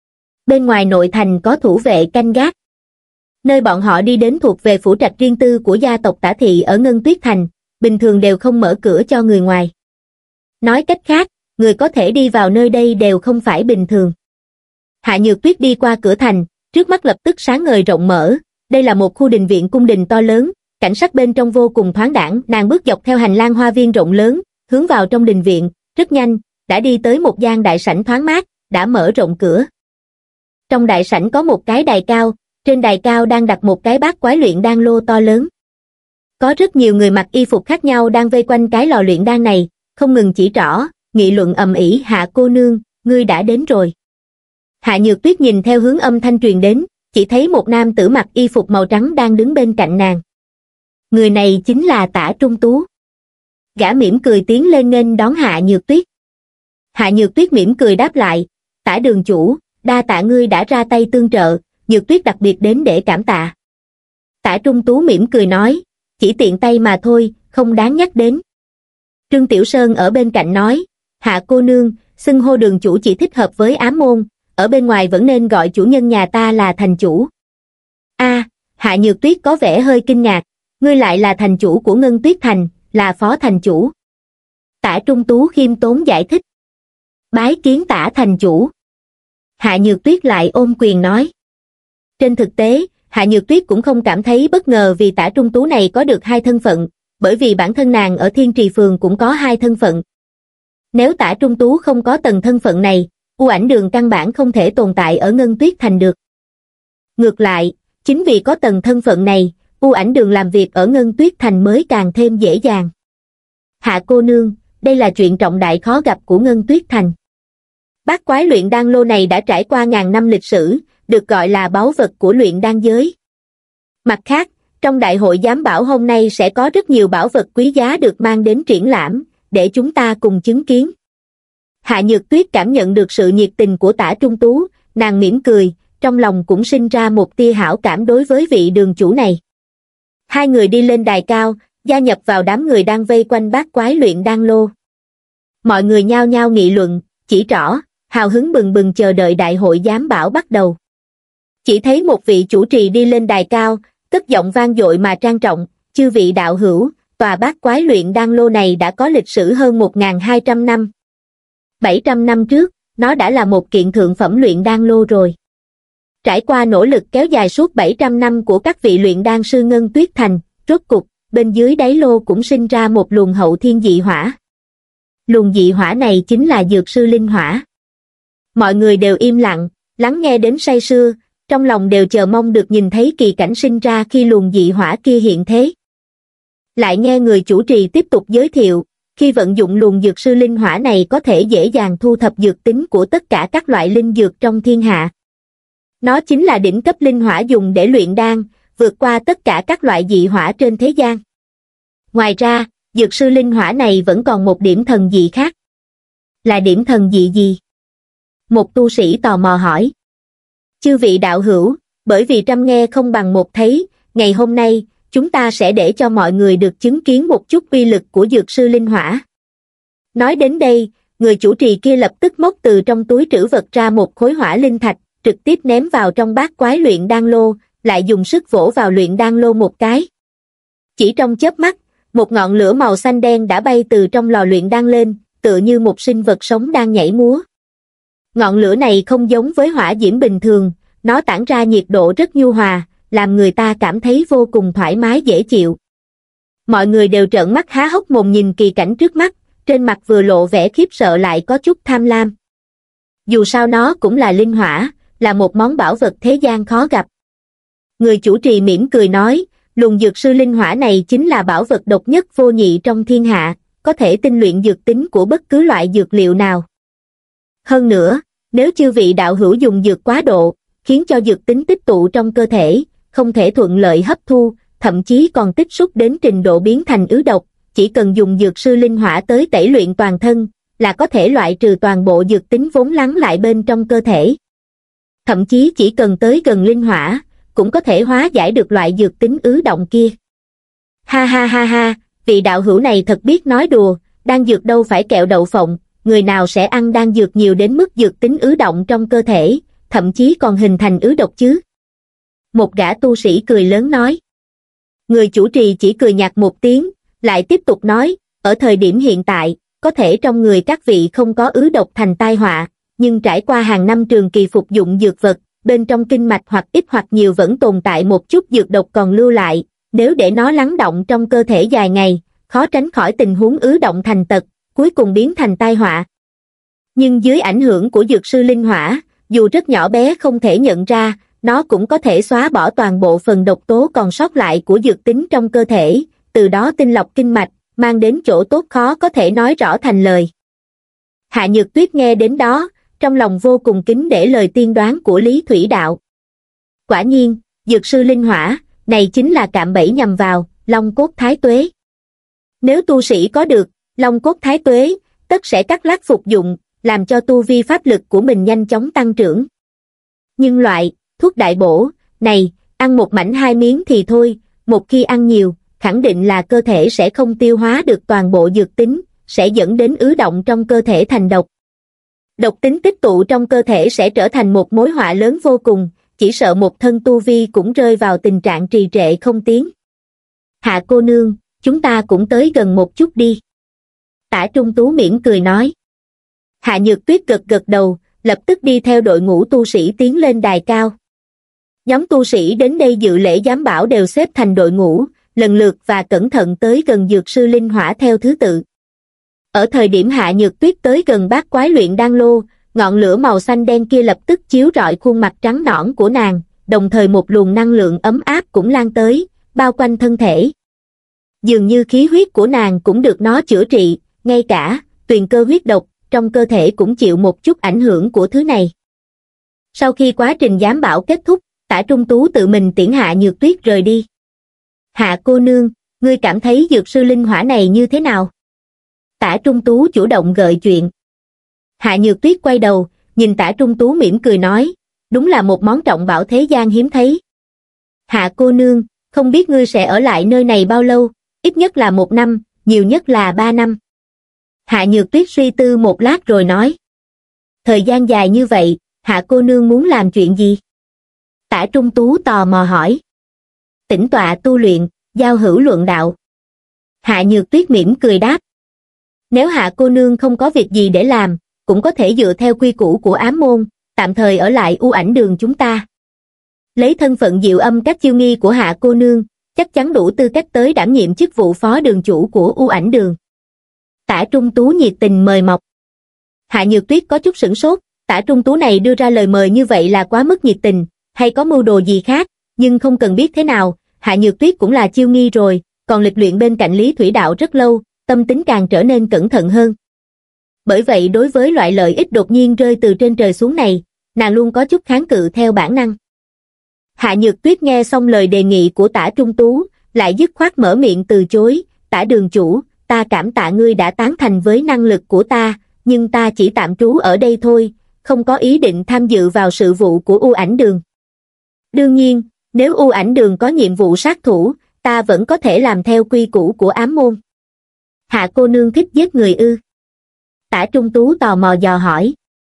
Bên ngoài nội thành có thủ vệ canh gác. Nơi bọn họ đi đến thuộc về phủ trạch riêng tư của gia tộc Tả Thị ở Ngân Tuyết Thành, bình thường đều không mở cửa cho người ngoài. Nói cách khác, người có thể đi vào nơi đây đều không phải bình thường. Hạ Nhược Tuyết đi qua cửa thành, trước mắt lập tức sáng ngời rộng mở, đây là một khu đình viện cung đình to lớn, cảnh sắc bên trong vô cùng thoáng đãng, nàng bước dọc theo hành lang hoa viên rộng lớn, hướng vào trong đình viện, rất nhanh, đã đi tới một gian đại sảnh thoáng mát, đã mở rộng cửa. Trong đại sảnh có một cái đài cao, trên đài cao đang đặt một cái bát quái luyện đan lô to lớn. Có rất nhiều người mặc y phục khác nhau đang vây quanh cái lò luyện đan này, không ngừng chỉ trỏ, nghị luận ầm ĩ. Hạ cô nương, ngươi đã đến rồi. Hạ Nhược Tuyết nhìn theo hướng âm thanh truyền đến, chỉ thấy một nam tử mặc y phục màu trắng đang đứng bên cạnh nàng. Người này chính là Tả Trung Tú. Gã mỉm cười tiến lên nghênh đón Hạ Nhược Tuyết. Hạ Nhược Tuyết mỉm cười đáp lại, Tả đường chủ, đa tạ ngươi đã ra tay tương trợ, Nhược Tuyết đặc biệt đến để cảm tạ. Tả Trung Tú mỉm cười nói, chỉ tiện tay mà thôi, không đáng nhắc đến. Trương Tiểu Sơn ở bên cạnh nói, Hạ cô nương, xưng hô đường chủ chỉ thích hợp với ám môn, ở bên ngoài vẫn nên gọi chủ nhân nhà ta là thành chủ. A, Hạ Nhược Tuyết có vẻ hơi kinh ngạc, ngươi lại là thành chủ của Ngân Tuyết Thành, là phó thành chủ. Tả Trung Tú khiêm tốn giải thích. Bái kiến Tả thành chủ. Hạ Nhược Tuyết lại ôm quyền nói. Trên thực tế, Hạ Nhược Tuyết cũng không cảm thấy bất ngờ vì Tả Trung Tú này có được hai thân phận, bởi vì bản thân nàng ở Thiên Trì Phường cũng có hai thân phận. Nếu Tả Trung Tú không có tầng thân phận này, U Ảnh Đường căn bản không thể tồn tại ở Ngân Tuyết Thành được. Ngược lại, chính vì có tầng thân phận này, U Ảnh Đường làm việc ở Ngân Tuyết Thành mới càng thêm dễ dàng. Hạ cô nương, đây là chuyện trọng đại khó gặp của Ngân Tuyết Thành. Bát quái luyện đan lô này đã trải qua ngàn năm lịch sử, được gọi là báu vật của luyện đan giới. Mặt khác, trong đại hội giám bảo hôm nay sẽ có rất nhiều bảo vật quý giá được mang đến triển lãm, để chúng ta cùng chứng kiến. Hạ Nhược Tuyết cảm nhận được sự nhiệt tình của Tả Trung Tú, nàng mỉm cười, trong lòng cũng sinh ra một tia hảo cảm đối với vị đường chủ này. Hai người đi lên đài cao, gia nhập vào đám người đang vây quanh bát quái luyện đan lô. Mọi người nhao nhao nghị luận, chỉ trỏ, hào hứng bừng bừng chờ đợi đại hội giám bảo bắt đầu. Chỉ thấy một vị chủ trì đi lên đài cao, cất giọng vang dội mà trang trọng, chư vị đạo hữu, tòa bát quái luyện đan lô này đã có lịch sử hơn một nghìn hai trăm năm. bảy trăm năm trước, nó đã là một kiện thượng phẩm luyện đan lô rồi. Trải qua nỗ lực kéo dài suốt bảy trăm năm của các vị luyện đan sư Ngân Tuyết Thành, rốt cục, bên dưới đáy lô cũng sinh ra một luồng hậu thiên dị hỏa. Luồng dị hỏa này chính là dược sư linh hỏa. Mọi người đều im lặng, lắng nghe đến say sưa, trong lòng đều chờ mong được nhìn thấy kỳ cảnh sinh ra khi luồng dị hỏa kia hiện thế. Lại nghe người chủ trì tiếp tục giới thiệu, khi vận dụng luồng dược sư linh hỏa này có thể dễ dàng thu thập dược tính của tất cả các loại linh dược trong thiên hạ. Nó chính là đỉnh cấp linh hỏa dùng để luyện đan, vượt qua tất cả các loại dị hỏa trên thế gian. Ngoài ra, dược sư linh hỏa này vẫn còn một điểm thần dị khác. Là điểm thần dị gì? Một tu sĩ tò mò hỏi. Chư vị đạo hữu, bởi vì trăm nghe không bằng một thấy, ngày hôm nay, chúng ta sẽ để cho mọi người được chứng kiến một chút uy lực của dược sư linh hỏa. Nói đến đây, người chủ trì kia lập tức móc từ trong túi trữ vật ra một khối hỏa linh thạch, trực tiếp ném vào trong bát quái luyện đan lô, lại dùng sức vỗ vào luyện đan lô một cái. Chỉ trong chớp mắt, một ngọn lửa màu xanh đen đã bay từ trong lò luyện đan lên, tựa như một sinh vật sống đang nhảy múa. Ngọn lửa này không giống với hỏa diễm bình thường, nó tản ra nhiệt độ rất nhu hòa, làm người ta cảm thấy vô cùng thoải mái dễ chịu. Mọi người đều trợn mắt há hốc mồm nhìn kỳ cảnh trước mắt, trên mặt vừa lộ vẻ khiếp sợ lại có chút tham lam. Dù sao nó cũng là linh hỏa, là một món bảo vật thế gian khó gặp. Người chủ trì mỉm cười nói, luồng dược sư linh hỏa này chính là bảo vật độc nhất vô nhị trong thiên hạ, có thể tinh luyện dược tính của bất cứ loại dược liệu nào. Hơn nữa, nếu chư vị đạo hữu dùng dược quá độ, khiến cho dược tính tích tụ trong cơ thể, không thể thuận lợi hấp thu, thậm chí còn tích xúc đến trình độ biến thành ứ độc, chỉ cần dùng dược sư linh hỏa tới tẩy luyện toàn thân, là có thể loại trừ toàn bộ dược tính vốn lắng lại bên trong cơ thể. Thậm chí chỉ cần tới gần linh hỏa, cũng có thể hóa giải được loại dược tính ứ động kia. Ha ha ha ha, vị đạo hữu này thật biết nói đùa, đan dược đâu phải kẹo đậu phộng, người nào sẽ ăn đan dược nhiều đến mức dược tính ứ động trong cơ thể, thậm chí còn hình thành ứ độc chứ. Một gã tu sĩ cười lớn nói. Người chủ trì chỉ cười nhạt một tiếng, lại tiếp tục nói, ở thời điểm hiện tại, có thể trong người các vị không có ứ độc thành tai họa, nhưng trải qua hàng năm trường kỳ phục dụng dược vật, bên trong kinh mạch hoặc ít hoặc nhiều vẫn tồn tại một chút dược độc còn lưu lại, nếu để nó lắng động trong cơ thể dài ngày, khó tránh khỏi tình huống ứ động thành tật, cuối cùng biến thành tai họa. Nhưng dưới ảnh hưởng của dược sư linh hỏa, dù rất nhỏ bé không thể nhận ra, nó cũng có thể xóa bỏ toàn bộ phần độc tố còn sót lại của dược tính trong cơ thể, từ đó tinh lọc kinh mạch, mang đến chỗ tốt khó có thể nói rõ thành lời. Hạ Nhược Tuyết nghe đến đó, trong lòng vô cùng kính để lời tiên đoán của Lý Thủy Đạo. Quả nhiên, dược sư linh hỏa, này chính là cạm bẫy nhằm vào, long cốt thái tuế. Nếu tu sĩ có được, long cốt thái tuế, tất sẽ cắt lát phục dụng, làm cho tu vi pháp lực của mình nhanh chóng tăng trưởng. Nhưng loại, thuốc đại bổ, này, ăn một mảnh hai miếng thì thôi, một khi ăn nhiều, khẳng định là cơ thể sẽ không tiêu hóa được toàn bộ dược tính, sẽ dẫn đến ứ động trong cơ thể thành độc. Độc tính tích tụ trong cơ thể sẽ trở thành một mối họa lớn vô cùng, chỉ sợ một thân tu vi cũng rơi vào tình trạng trì trệ không tiến. Hạ cô nương, chúng ta cũng tới gần một chút đi. Tả Trung Tú mỉm cười nói. Hạ Nhược Tuyết gật gật đầu, lập tức đi theo đội ngũ tu sĩ tiến lên đài cao. Nhóm tu sĩ đến đây dự lễ giám bảo đều xếp thành đội ngũ, lần lượt và cẩn thận tới gần dược sư linh hỏa theo thứ tự. Ở thời điểm Hạ Nhược Tuyết tới gần bát quái luyện đan lô, ngọn lửa màu xanh đen kia lập tức chiếu rọi khuôn mặt trắng nõn của nàng, đồng thời một luồng năng lượng ấm áp cũng lan tới, bao quanh thân thể. Dường như khí huyết của nàng cũng được nó chữa trị, ngay cả tuyền cơ huyết độc trong cơ thể cũng chịu một chút ảnh hưởng của thứ này. Sau khi quá trình giám bảo kết thúc, Tả Trung Tú tự mình tiễn Hạ Nhược Tuyết rời đi. Hạ cô nương, ngươi cảm thấy dược sư linh hỏa này như thế nào? Tả Trung Tú chủ động gợi chuyện. Hạ Nhược Tuyết quay đầu, nhìn Tả Trung Tú mỉm cười nói, đúng là một món trọng bảo thế gian hiếm thấy. Hạ cô nương, không biết ngươi sẽ ở lại nơi này bao lâu, ít nhất là một năm, nhiều nhất là ba năm. Hạ Nhược Tuyết suy tư một lát rồi nói. Thời gian dài như vậy, Hạ cô nương muốn làm chuyện gì? Tả Trung Tú tò mò hỏi. Tĩnh tọa tu luyện, giao hữu luận đạo. Hạ Nhược Tuyết mỉm cười đáp. Nếu Hạ cô nương không có việc gì để làm, cũng có thể dựa theo quy củ của ám môn, tạm thời ở lại U Ảnh Đường chúng ta. Lấy thân phận Diệu Âm Các chiêu nghi của Hạ cô nương, chắc chắn đủ tư cách tới đảm nhiệm chức vụ phó đường chủ của U Ảnh Đường. Tả Trung Tú nhiệt tình mời mọc. Hạ Nhược Tuyết có chút sửng sốt, Tả Trung Tú này đưa ra lời mời như vậy là quá mức nhiệt tình, hay có mưu đồ gì khác, nhưng không cần biết thế nào, Hạ Nhược Tuyết cũng là chiêu nghi rồi, còn lịch luyện bên cạnh Lý Thủy Đạo rất lâu, tâm tính càng trở nên cẩn thận hơn. Bởi vậy đối với loại lợi ích đột nhiên rơi từ trên trời xuống này, nàng luôn có chút kháng cự theo bản năng. Hạ Nhược Tuyết nghe xong lời đề nghị của Tả Trung Tú, lại dứt khoát mở miệng từ chối. Tả đường chủ, ta cảm tạ ngươi đã tán thành với năng lực của ta, nhưng ta chỉ tạm trú ở đây thôi, không có ý định tham dự vào sự vụ của U Ảnh Đường. Đương nhiên, nếu U Ảnh Đường có nhiệm vụ sát thủ, ta vẫn có thể làm theo quy củ của ám môn. Hạ cô nương thích giết người ư? Tả Trung Tú tò mò dò hỏi.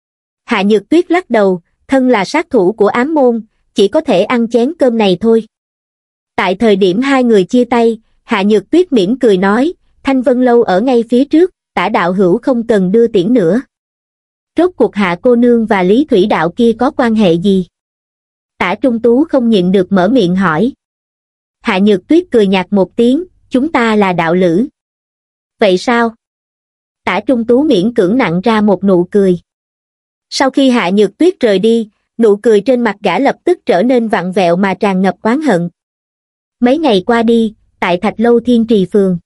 Hạ Nhược Tuyết lắc đầu, thân là sát thủ của ám môn, chỉ có thể ăn chén cơm này thôi. Tại thời điểm hai người chia tay, Hạ Nhược Tuyết mỉm cười nói, Thanh Vân Lâu ở ngay phía trước, Tả đạo hữu không cần đưa tiễn nữa. Rốt cuộc Hạ cô nương và Lý Thủy đạo kia có quan hệ gì? Tả Trung Tú không nhịn được mở miệng hỏi. Hạ Nhược Tuyết cười nhạt một tiếng, chúng ta là đạo lữ. Vậy sao? Tả Trung Tú miễn cưỡng nặn ra một nụ cười. Sau khi Hạ Nhược Tuyết rời đi, nụ cười trên mặt gã lập tức trở nên vặn vẹo mà tràn ngập oán hận. Mấy ngày qua đi, tại Thạch Lâu Thiên Trì Phường,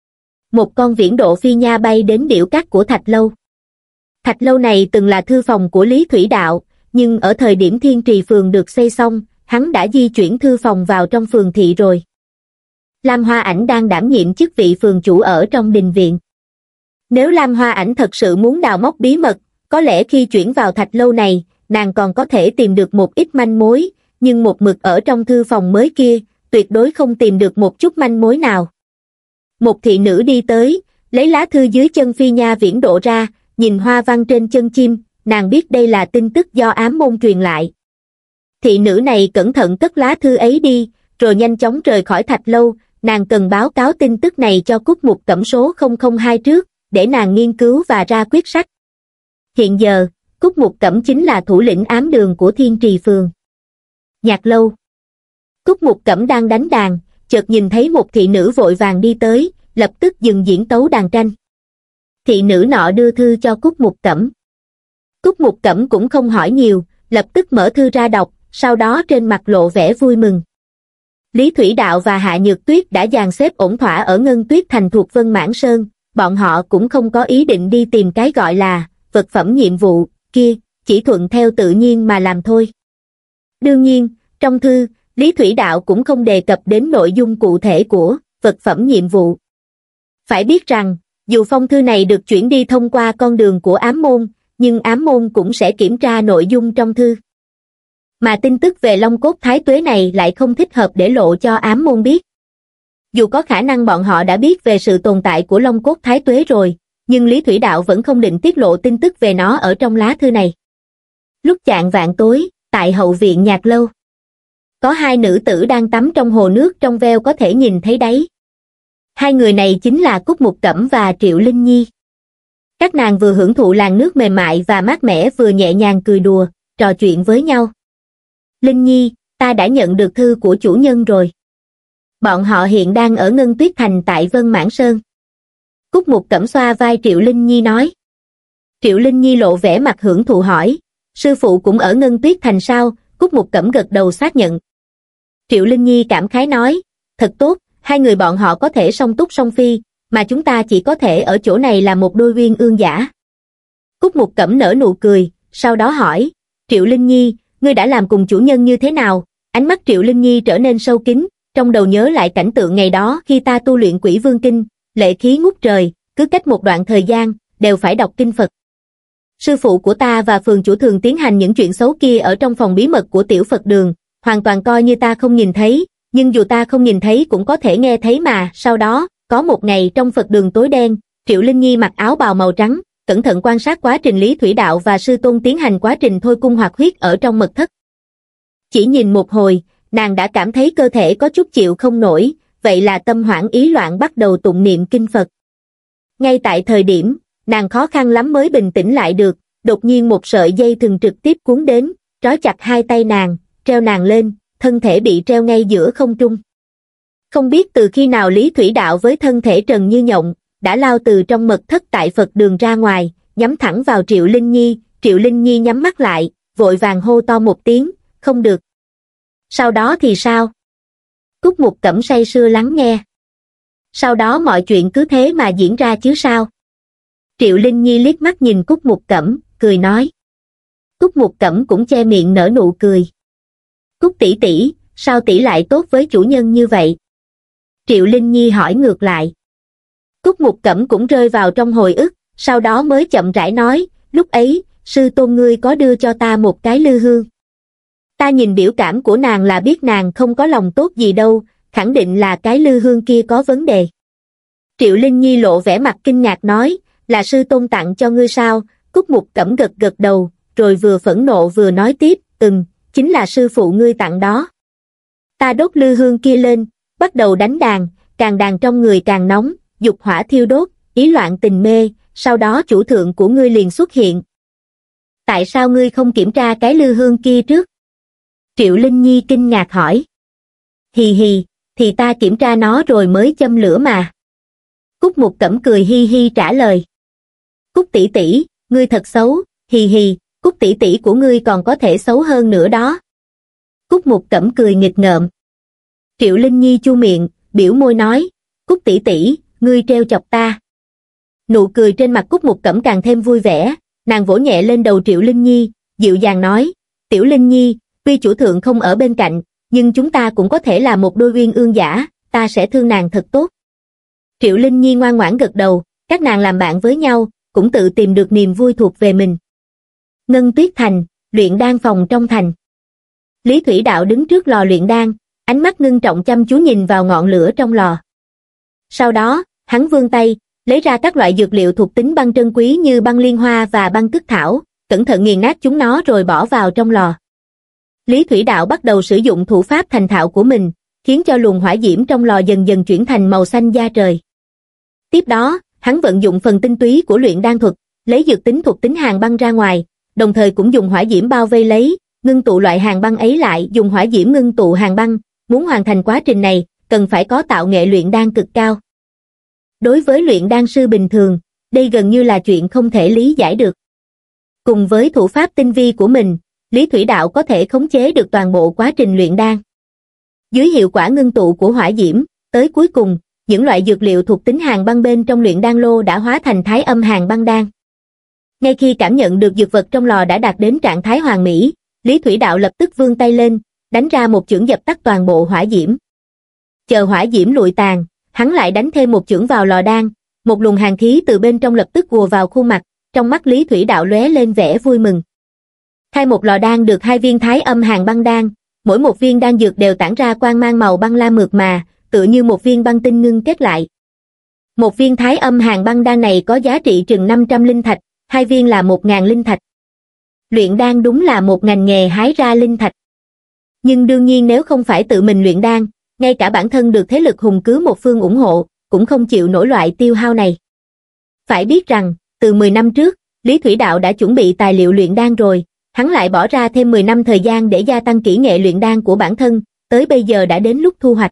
một con viễn độ phi nha bay đến điểu cát của Thạch Lâu. Thạch Lâu này từng là thư phòng của Lý Thủy Đạo, nhưng ở thời điểm Thiên Trì Phường được xây xong, hắn đã di chuyển thư phòng vào trong phường thị rồi. Lam Hoa Ảnh đang đảm nhiệm chức vị phường chủ ở trong đình viện. Nếu Lam Hoa Ảnh thật sự muốn đào móc bí mật, có lẽ khi chuyển vào Thạch Lâu này, nàng còn có thể tìm được một ít manh mối, nhưng một mực ở trong thư phòng mới kia, tuyệt đối không tìm được một chút manh mối nào. Một thị nữ đi tới, lấy lá thư dưới chân phi nha viễn độ ra, nhìn hoa văn trên chân chim, nàng biết đây là tin tức do ám môn truyền lại. Thị nữ này cẩn thận cất lá thư ấy đi, rồi nhanh chóng rời khỏi Thạch Lâu, nàng cần báo cáo tin tức này cho Cúc Mục Cẩm số không không hai trước, để nàng nghiên cứu và ra quyết sách. Hiện giờ, Cúc Mục Cẩm chính là thủ lĩnh ám đường của Thiên Trì Phường. Nhạc Lâu. Cúc Mục Cẩm đang đánh đàn, chợt nhìn thấy một thị nữ vội vàng đi tới, lập tức dừng diễn tấu đàn tranh. Thị nữ nọ đưa thư cho Cúc Mục Cẩm. Cúc Mục Cẩm cũng không hỏi nhiều, lập tức mở thư ra đọc, sau đó trên mặt lộ vẻ vui mừng. Lý Thủy Đạo và Hạ Nhược Tuyết đã dàn xếp ổn thỏa ở Ngân Tuyết Thành thuộc Vân Mãn Sơn, bọn họ cũng không có ý định đi tìm cái gọi là vật phẩm nhiệm vụ kia, chỉ thuận theo tự nhiên mà làm thôi. Đương nhiên, trong thư, Lý Thủy Đạo cũng không đề cập đến nội dung cụ thể của vật phẩm nhiệm vụ. Phải biết rằng, dù phong thư này được chuyển đi thông qua con đường của ám môn, nhưng ám môn cũng sẽ kiểm tra nội dung trong thư. Mà tin tức về Long Cốt Thái Tuế này lại không thích hợp để lộ cho ám môn biết. Dù có khả năng bọn họ đã biết về sự tồn tại của Long Cốt Thái Tuế rồi, nhưng Lý Thủy Đạo vẫn không định tiết lộ tin tức về nó ở trong lá thư này. Lúc chạng vạng tối, tại hậu viện Nhạc Lâu, có hai nữ tử đang tắm trong hồ nước trong veo có thể nhìn thấy đáy. Hai người này chính là Cúc Mục Cẩm và Triệu Linh Nhi. Các nàng vừa hưởng thụ làn nước mềm mại và mát mẻ vừa nhẹ nhàng cười đùa, trò chuyện với nhau. Linh Nhi, ta đã nhận được thư của chủ nhân rồi. Bọn họ hiện đang ở Ngân Tuyết Thành tại Vân Mãn Sơn. Cúc Mục Cẩm xoa vai Triệu Linh Nhi nói. Triệu Linh Nhi lộ vẻ mặt hưởng thụ hỏi, sư phụ cũng ở Ngân Tuyết Thành sao? Cúc Mục Cẩm gật đầu xác nhận. Triệu Linh Nhi cảm khái nói, thật tốt, hai người bọn họ có thể song túc song phi, mà chúng ta chỉ có thể ở chỗ này là một đôi uyên ương giả. Cúc Mục Cẩm nở nụ cười, sau đó hỏi, Triệu Linh Nhi, ngươi đã làm cùng chủ nhân như thế nào? Ánh mắt Triệu Linh Nhi trở nên sâu kín, trong đầu nhớ lại cảnh tượng ngày đó khi ta tu luyện Quỷ Vương Kinh, lệ khí ngút trời, cứ cách một đoạn thời gian, đều phải đọc kinh Phật. Sư phụ của ta và phường chủ thường tiến hành những chuyện xấu kia ở trong phòng bí mật của tiểu Phật đường, hoàn toàn coi như ta không nhìn thấy, nhưng dù ta không nhìn thấy cũng có thể nghe thấy mà. Sau đó, có một ngày trong Phật đường tối đen, Triệu Linh Nhi mặc áo bào màu trắng, cẩn thận quan sát quá trình Lý Thủy Đạo và sư tôn tiến hành quá trình thôi cung hoạt huyết ở trong mật thất. Chỉ nhìn một hồi, nàng đã cảm thấy cơ thể có chút chịu không nổi, vậy là tâm hoảng ý loạn bắt đầu tụng niệm kinh Phật. Ngay tại thời điểm, nàng khó khăn lắm mới bình tĩnh lại được, đột nhiên một sợi dây thừng trực tiếp cuốn đến, trói chặt hai tay nàng, treo nàng lên, thân thể bị treo ngay giữa không trung. Không biết từ khi nào Lý Thủy Đạo với thân thể trần như nhộng, đã lao từ trong mật thất tại Phật đường ra ngoài, nhắm thẳng vào Triệu Linh Nhi. Triệu Linh Nhi nhắm mắt lại, vội vàng hô to một tiếng, không được. Sau đó thì sao? Cúc Mục Cẩm say sưa lắng nghe. Sau đó mọi chuyện cứ thế mà diễn ra chứ sao? Triệu Linh Nhi liếc mắt nhìn Cúc Mục Cẩm, cười nói. Cúc Mục Cẩm cũng che miệng nở nụ cười. Cúc tỷ tỷ, sao tỷ lại tốt với chủ nhân như vậy? Triệu Linh Nhi hỏi ngược lại. Cúc Mục Cẩm cũng rơi vào trong hồi ức, sau đó mới chậm rãi nói, lúc ấy, sư tôn ngươi có đưa cho ta một cái lư hương. Ta nhìn biểu cảm của nàng là biết nàng không có lòng tốt gì đâu, khẳng định là cái lư hương kia có vấn đề. Triệu Linh Nhi lộ vẻ mặt kinh ngạc nói, là sư tôn tặng cho ngươi sao? Cúc Mục Cẩm gật gật đầu, rồi vừa phẫn nộ vừa nói tiếp, ừm, chính là sư phụ ngươi tặng đó. Ta đốt lư hương kia lên, bắt đầu đánh đàn, càng đàn trong người càng nóng, dục hỏa thiêu đốt, ý loạn tình mê, sau đó chủ thượng của ngươi liền xuất hiện. Tại sao ngươi không kiểm tra cái lư hương kia trước? Triệu Linh Nhi kinh ngạc hỏi. Hì hì, thì ta kiểm tra nó rồi mới châm lửa mà. Cúc Mục Cẩm cười hi hi trả lời. Cúc tỷ tỷ, ngươi thật xấu, hì hì, Cúc tỷ tỷ của ngươi còn có thể xấu hơn nữa đó. Cúc Mục Cẩm cười nghịch ngợm. Triệu Linh Nhi chu miệng, biểu môi nói, Cúc tỷ tỷ, ngươi trêu chọc ta. Nụ cười trên mặt Cúc Mục Cẩm càng thêm vui vẻ, nàng vỗ nhẹ lên đầu Triệu Linh Nhi, dịu dàng nói, Tiểu Linh Nhi, tuy chủ thượng không ở bên cạnh, nhưng chúng ta cũng có thể là một đôi uyên ương giả, ta sẽ thương nàng thật tốt. Triệu Linh Nhi ngoan ngoãn gật đầu, các nàng làm bạn với nhau, cũng tự tìm được niềm vui thuộc về mình. Ngân Tuyết Thành, luyện đan phòng trong thành. Lý Thủy Đạo đứng trước lò luyện đan, ánh mắt ngưng trọng chăm chú nhìn vào ngọn lửa trong lò. Sau đó, hắn vươn tay, lấy ra các loại dược liệu thuộc tính băng trân quý như băng liên hoa và băng cức thảo, cẩn thận nghiền nát chúng nó rồi bỏ vào trong lò. Lý Thủy Đạo bắt đầu sử dụng thủ pháp thành thạo của mình, khiến cho luồng hỏa diễm trong lò dần dần chuyển thành màu xanh da trời. Tiếp đó, hắn vận dụng phần tinh túy của luyện đan thuật, lấy dược tính thuộc tính hàn băng ra ngoài, đồng thời cũng dùng hỏa diễm bao vây lấy, ngưng tụ loại hàn băng ấy lại, dùng hỏa diễm ngưng tụ hàn băng, muốn hoàn thành quá trình này, cần phải có tạo nghệ luyện đan cực cao. Đối với luyện đan sư bình thường, đây gần như là chuyện không thể lý giải được. Cùng với thủ pháp tinh vi của mình, Lý Thủy Đạo có thể khống chế được toàn bộ quá trình luyện đan. Dưới hiệu quả ngưng tụ của hỏa diễm, tới cuối cùng, những loại dược liệu thuộc tính hàn băng bên trong luyện đan lô đã hóa thành thái âm hàn băng đan. Ngay khi cảm nhận được dược vật trong lò đã đạt đến trạng thái hoàn mỹ, Lý Thủy Đạo lập tức vươn tay lên, đánh ra một chưởng dập tắt toàn bộ hỏa diễm. Chờ hỏa diễm lụi tàn, hắn lại đánh thêm một chưởng vào lò đan, một luồng hàn khí từ bên trong lập tức ùa vào khuôn mặt, trong mắt Lý Thủy Đạo lóe lên vẻ vui mừng. Khai một lò đan được hai viên thái âm hàn băng đan, mỗi một viên đan dược đều tản ra quang mang màu băng lam mượt mà, tựa như một viên băng tinh ngưng kết lại. Một viên thái âm hàn băng đan này có giá trị chừng năm trăm linh thạch, hai viên là một ngàn linh thạch. Luyện đan đúng là một ngành nghề hái ra linh thạch. Nhưng đương nhiên nếu không phải tự mình luyện đan, ngay cả bản thân được thế lực hùng cứ một phương ủng hộ, cũng không chịu nổi loại tiêu hao này. Phải biết rằng, từ mười năm trước, Lý Thủy Đạo đã chuẩn bị tài liệu luyện đan rồi, hắn lại bỏ ra thêm mười năm thời gian để gia tăng kỹ nghệ luyện đan của bản thân, tới bây giờ đã đến lúc thu hoạch.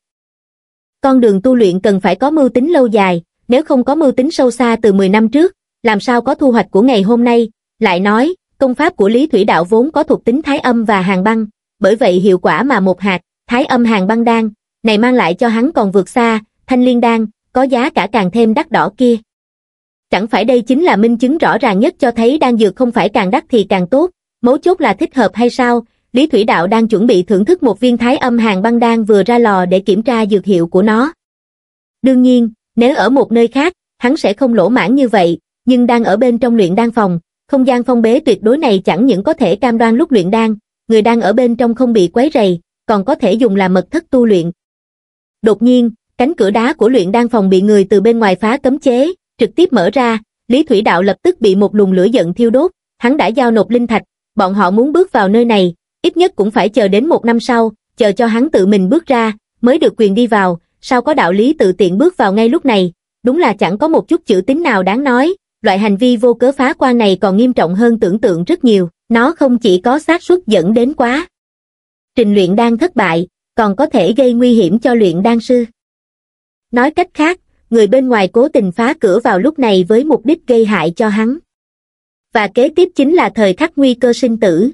Con đường tu luyện cần phải có mưu tính lâu dài, nếu không có mưu tính sâu xa từ mười năm trước, làm sao có thu hoạch của ngày hôm nay. Lại nói, công pháp của Lý Thủy Đạo vốn có thuộc tính thái âm và hàn băng, bởi vậy hiệu quả mà một hạt thái âm hàn băng đan này mang lại cho hắn còn vượt xa thanh liên đan, có giá cả càng thêm đắt đỏ kia. Chẳng phải đây chính là minh chứng rõ ràng nhất cho thấy đan dược không phải càng đắt thì càng tốt, mấu chốt là thích hợp hay sao? Lý Thủy Đạo đang chuẩn bị thưởng thức một viên thái âm hàn băng đan vừa ra lò để kiểm tra dược hiệu của nó. Đương nhiên, nếu ở một nơi khác, hắn sẽ không lỗ mãn như vậy, nhưng đang ở bên trong luyện đan phòng, không gian phong bế tuyệt đối này chẳng những có thể cam đoan lúc luyện đan, người đang ở bên trong không bị quấy rầy, còn có thể dùng làm mật thất tu luyện. Đột nhiên, cánh cửa đá của luyện đan phòng bị người từ bên ngoài phá cấm chế, trực tiếp mở ra, Lý Thủy Đạo lập tức bị một luồng lửa giận thiêu đốt, hắn đã giao nộp linh thạch, bọn họ muốn bước vào nơi này, ít nhất cũng phải chờ đến một năm sau, chờ cho hắn tự mình bước ra, mới được quyền đi vào, sao có đạo lý tự tiện bước vào ngay lúc này, đúng là chẳng có một chút chữ tín nào đáng nói, loại hành vi vô cớ phá quan này còn nghiêm trọng hơn tưởng tượng rất nhiều, nó không chỉ có xác suất dẫn đến quá trình luyện đan thất bại, còn có thể gây nguy hiểm cho luyện đan sư. Nói cách khác, người bên ngoài cố tình phá cửa vào lúc này với mục đích gây hại cho hắn. Và kế tiếp chính là thời khắc nguy cơ sinh tử.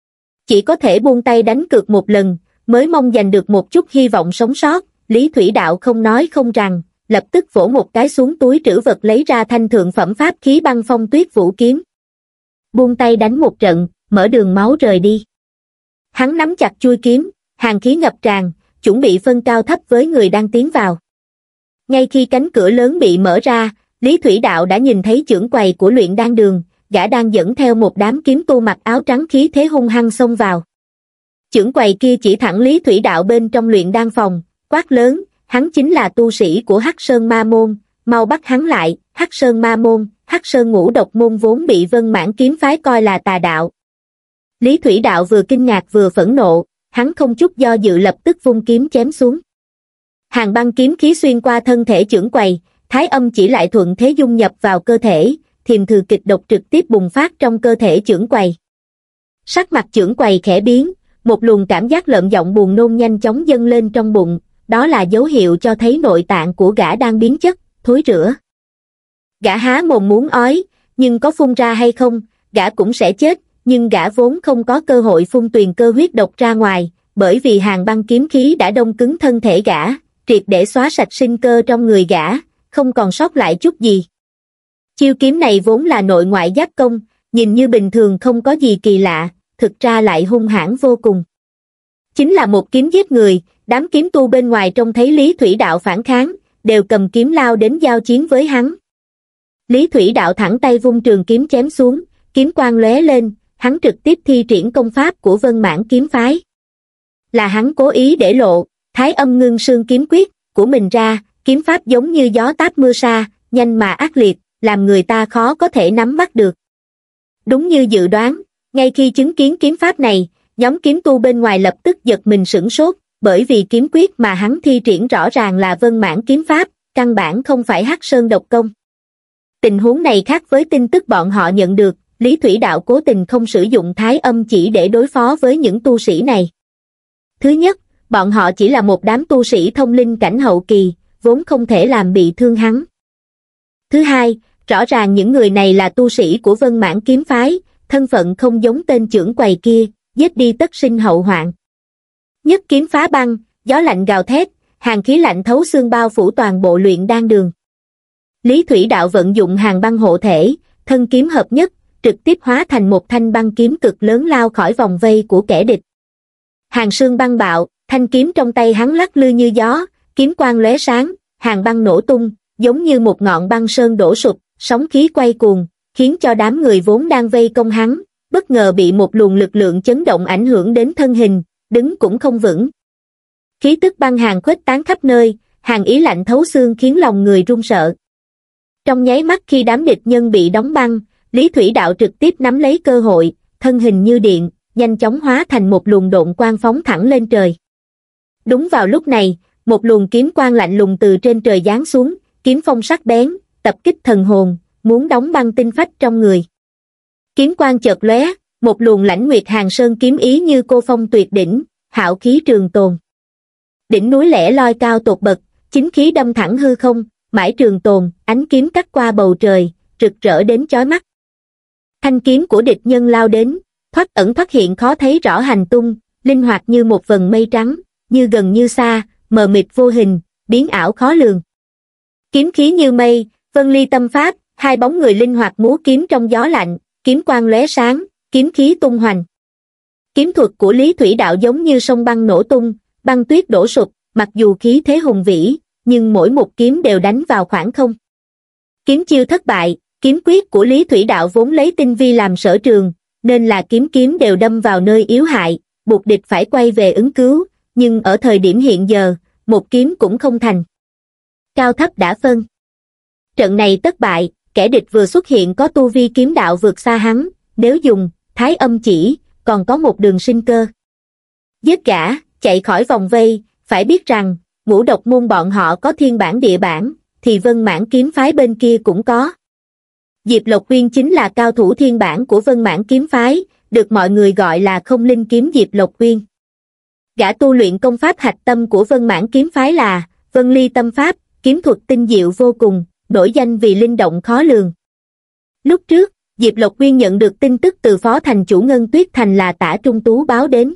Chỉ có thể buông tay đánh cược một lần, mới mong giành được một chút hy vọng sống sót, Lý Thủy Đạo không nói không rằng, lập tức vỗ một cái xuống túi trữ vật lấy ra thanh thượng phẩm pháp khí băng phong tuyết vũ kiếm. Buông tay đánh một trận, mở đường máu rời đi. Hắn nắm chặt chuôi kiếm, hàn khí ngập tràn, chuẩn bị phân cao thấp với người đang tiến vào. Ngay khi cánh cửa lớn bị mở ra, Lý Thủy Đạo đã nhìn thấy trưởng quầy của luyện đan đường, gã đang dẫn theo một đám kiếm tu mặc áo trắng khí thế hung hăng xông vào. Trưởng quầy kia chỉ thẳng Lý Thủy Đạo bên trong luyện đan phòng, quát lớn, hắn chính là tu sĩ của Hắc Sơn Ma Môn, mau bắt hắn lại. Hắc Sơn Ma Môn, Hắc Sơn Ngũ Độc Môn vốn bị Vân Mãn kiếm phái coi là tà đạo. Lý Thủy Đạo vừa kinh ngạc vừa phẫn nộ, hắn không chút do dự lập tức vung kiếm chém xuống. Hàn băng kiếm khí xuyên qua thân thể trưởng quầy, thái âm chỉ lại thuận thế dung nhập vào cơ thể, thiềm thử kịch độc trực tiếp bùng phát trong cơ thể trưởng quầy. Sắc mặt trưởng quầy khẽ biến, một luồng cảm giác lợm giọng buồn nôn nhanh chóng dâng lên trong bụng, đó là dấu hiệu cho thấy nội tạng của gã đang biến chất, thối rữa. Gã há mồm muốn ói, nhưng có phun ra hay không, gã cũng sẽ chết, nhưng gã vốn không có cơ hội phun tuyền cơ huyết độc ra ngoài, bởi vì hàn băng kiếm khí đã đông cứng thân thể gã, triệt để xóa sạch sinh cơ trong người gã, không còn sót lại chút gì. Chiêu kiếm này vốn là nội ngoại giáp công, nhìn như bình thường không có gì kỳ lạ, thực ra lại hung hãn vô cùng. Chính là một kiếm giết người, đám kiếm tu bên ngoài trông thấy Lý Thủy Đạo phản kháng, đều cầm kiếm lao đến giao chiến với hắn. Lý Thủy Đạo thẳng tay vung trường kiếm chém xuống, kiếm quang lóe lên, hắn trực tiếp thi triển công pháp của Vân Mãn kiếm phái. Là hắn cố ý để lộ, Thái Âm Ngưng Sương kiếm quyết của mình ra, kiếm pháp giống như gió táp mưa sa, nhanh mà ác liệt, làm người ta khó có thể nắm bắt được. Đúng như dự đoán, ngay khi chứng kiến kiếm pháp này, nhóm kiếm tu bên ngoài lập tức giật mình sửng sốt, bởi vì kiếm quyết mà hắn thi triển rõ ràng là Vân Mãn kiếm pháp, căn bản không phải Hắc Sơn độc công. Tình huống này khác với tin tức bọn họ nhận được, Lý Thủy Đạo cố tình không sử dụng thái âm chỉ để đối phó với những tu sĩ này. Thứ nhất, bọn họ chỉ là một đám tu sĩ thông linh cảnh hậu kỳ, vốn không thể làm bị thương hắn. Thứ hai, rõ ràng những người này là tu sĩ của Vân Mãn kiếm phái, thân phận không giống tên trưởng quầy kia, giết đi tất sinh hậu hoạn. Nhất kiếm phá băng, gió lạnh gào thét, hàn khí lạnh thấu xương bao phủ toàn bộ luyện đan đường. Lý Thủy Đạo vận dụng hàn băng hộ thể, thân kiếm hợp nhất, trực tiếp hóa thành một thanh băng kiếm cực lớn lao khỏi vòng vây của kẻ địch. Hàn sương băng bạo, thanh kiếm trong tay hắn lắc lư như gió, kiếm quang lóe sáng, hàn băng nổ tung, giống như một ngọn băng sơn đổ sụp, sóng khí quay cuồng, khiến cho đám người vốn đang vây công hắn, bất ngờ bị một luồng lực lượng chấn động ảnh hưởng đến thân hình, đứng cũng không vững. Khí tức băng hàn khuếch tán khắp nơi, hàn ý lạnh thấu xương khiến lòng người run sợ. Trong nháy mắt khi đám địch nhân bị đóng băng, Lý Thủy Đạo trực tiếp nắm lấy cơ hội, thân hình như điện, nhanh chóng hóa thành một luồng độn quang phóng thẳng lên trời. Đúng vào lúc này, một luồng kiếm quang lạnh lùng từ trên trời giáng xuống, kiếm phong sắc bén, tập kích thần hồn, muốn đóng băng tinh phách trong người. Kiếm quang chợt lóe, một luồng lãnh nguyệt hàng sơn kiếm ý như cô phong tuyệt đỉnh, hạo khí trường tồn. Đỉnh núi lẻ loi cao tột bậc, chính khí đâm thẳng hư không, mãi trường tồn, ánh kiếm cắt qua bầu trời, rực rỡ đến chói mắt. Thanh kiếm của địch nhân lao đến, thoát ẩn thoát hiện khó thấy rõ hành tung, linh hoạt như một vầng mây trắng, như gần như xa, mờ mịt vô hình, biến ảo khó lường. Kiếm khí như mây, vân ly tâm pháp, hai bóng người linh hoạt múa kiếm trong gió lạnh, kiếm quang lóe sáng, kiếm khí tung hoành. Kiếm thuật của Lý Thủy Đạo giống như sông băng nổ tung, băng tuyết đổ sụp, mặc dù khí thế hùng vĩ, nhưng mỗi một kiếm đều đánh vào khoảng không. Kiếm chiêu thất bại, kiếm quyết của Lý Thủy Đạo vốn lấy tinh vi làm sở trường, nên là kiếm kiếm đều đâm vào nơi yếu hại, buộc địch phải quay về ứng cứu, nhưng ở thời điểm hiện giờ, một kiếm cũng không thành. Cao thấp đã phân. Trận này thất bại, kẻ địch vừa xuất hiện có tu vi kiếm đạo vượt xa hắn, nếu dùng thái âm chỉ, còn có một đường sinh cơ. Giết gã, chạy khỏi vòng vây, phải biết rằng, Ngũ Độc môn bọn họ có thiên bản địa bản, thì Vân Mãn kiếm phái bên kia cũng có. Diệp Lộc Uyên chính là cao thủ thiên bản của Vân Mãn kiếm phái, được mọi người gọi là không linh kiếm Diệp Lộc Uyên. Gã tu luyện công pháp hạch tâm của Vân Mãn kiếm phái là Vân Ly tâm pháp, kiếm thuật tinh diệu vô cùng, nổi danh vì linh động khó lường. Lúc trước, Diệp Lộc Uyên nhận được tin tức từ phó thành chủ Ngân Tuyết Thành là Tả Trung Tú báo đến.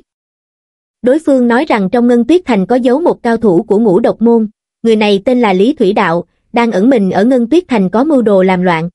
Đối phương nói rằng trong Ngân Tuyết Thành có giấu một cao thủ của Ngũ Độc môn, người này tên là Lý Thủy Đạo, đang ẩn mình ở Ngân Tuyết Thành có mưu đồ làm loạn.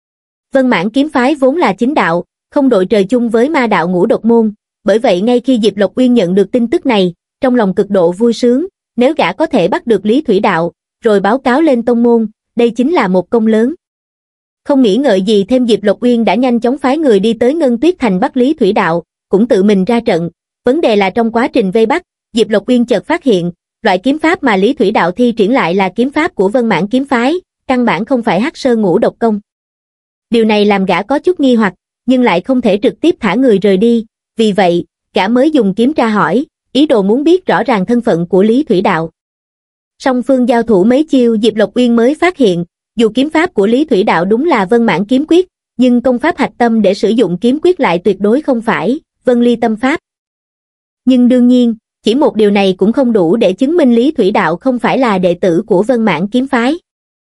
Vân Mãn kiếm phái vốn là chính đạo, không đội trời chung với ma đạo Ngũ Độc môn, bởi vậy ngay khi Diệp Lộc Uyên nhận được tin tức này, trong lòng cực độ vui sướng, nếu gã có thể bắt được Lý Thủy Đạo, rồi báo cáo lên tông môn, đây chính là một công lớn. Không nghĩ ngợi gì thêm, Diệp Lộc Uyên đã nhanh chóng phái người đi tới Ngân Tuyết Thành bắt Lý Thủy Đạo, cũng tự mình ra trận. Vấn đề là trong quá trình vây bắt, Diệp Lộc Uyên chợt phát hiện, loại kiếm pháp mà Lý Thủy Đạo thi triển lại là kiếm pháp của Vân Mãn kiếm phái, căn bản không phải Hắc Sơn Ngũ Độc Công. Điều này làm gã có chút nghi hoặc, nhưng lại không thể trực tiếp thả người rời đi, vì vậy, gã mới dùng kiếm tra hỏi, ý đồ muốn biết rõ ràng thân phận của Lý Thủy Đạo. Song phương giao thủ mấy chiêu, Diệp Lộc Uyên mới phát hiện, dù kiếm pháp của Lý Thủy Đạo đúng là Vân Mãn kiếm quyết, nhưng công pháp hạch tâm để sử dụng kiếm quyết lại tuyệt đối không phải Vân Ly tâm pháp. Nhưng đương nhiên, chỉ một điều này cũng không đủ để chứng minh Lý Thủy Đạo không phải là đệ tử của Vân Mãn kiếm phái.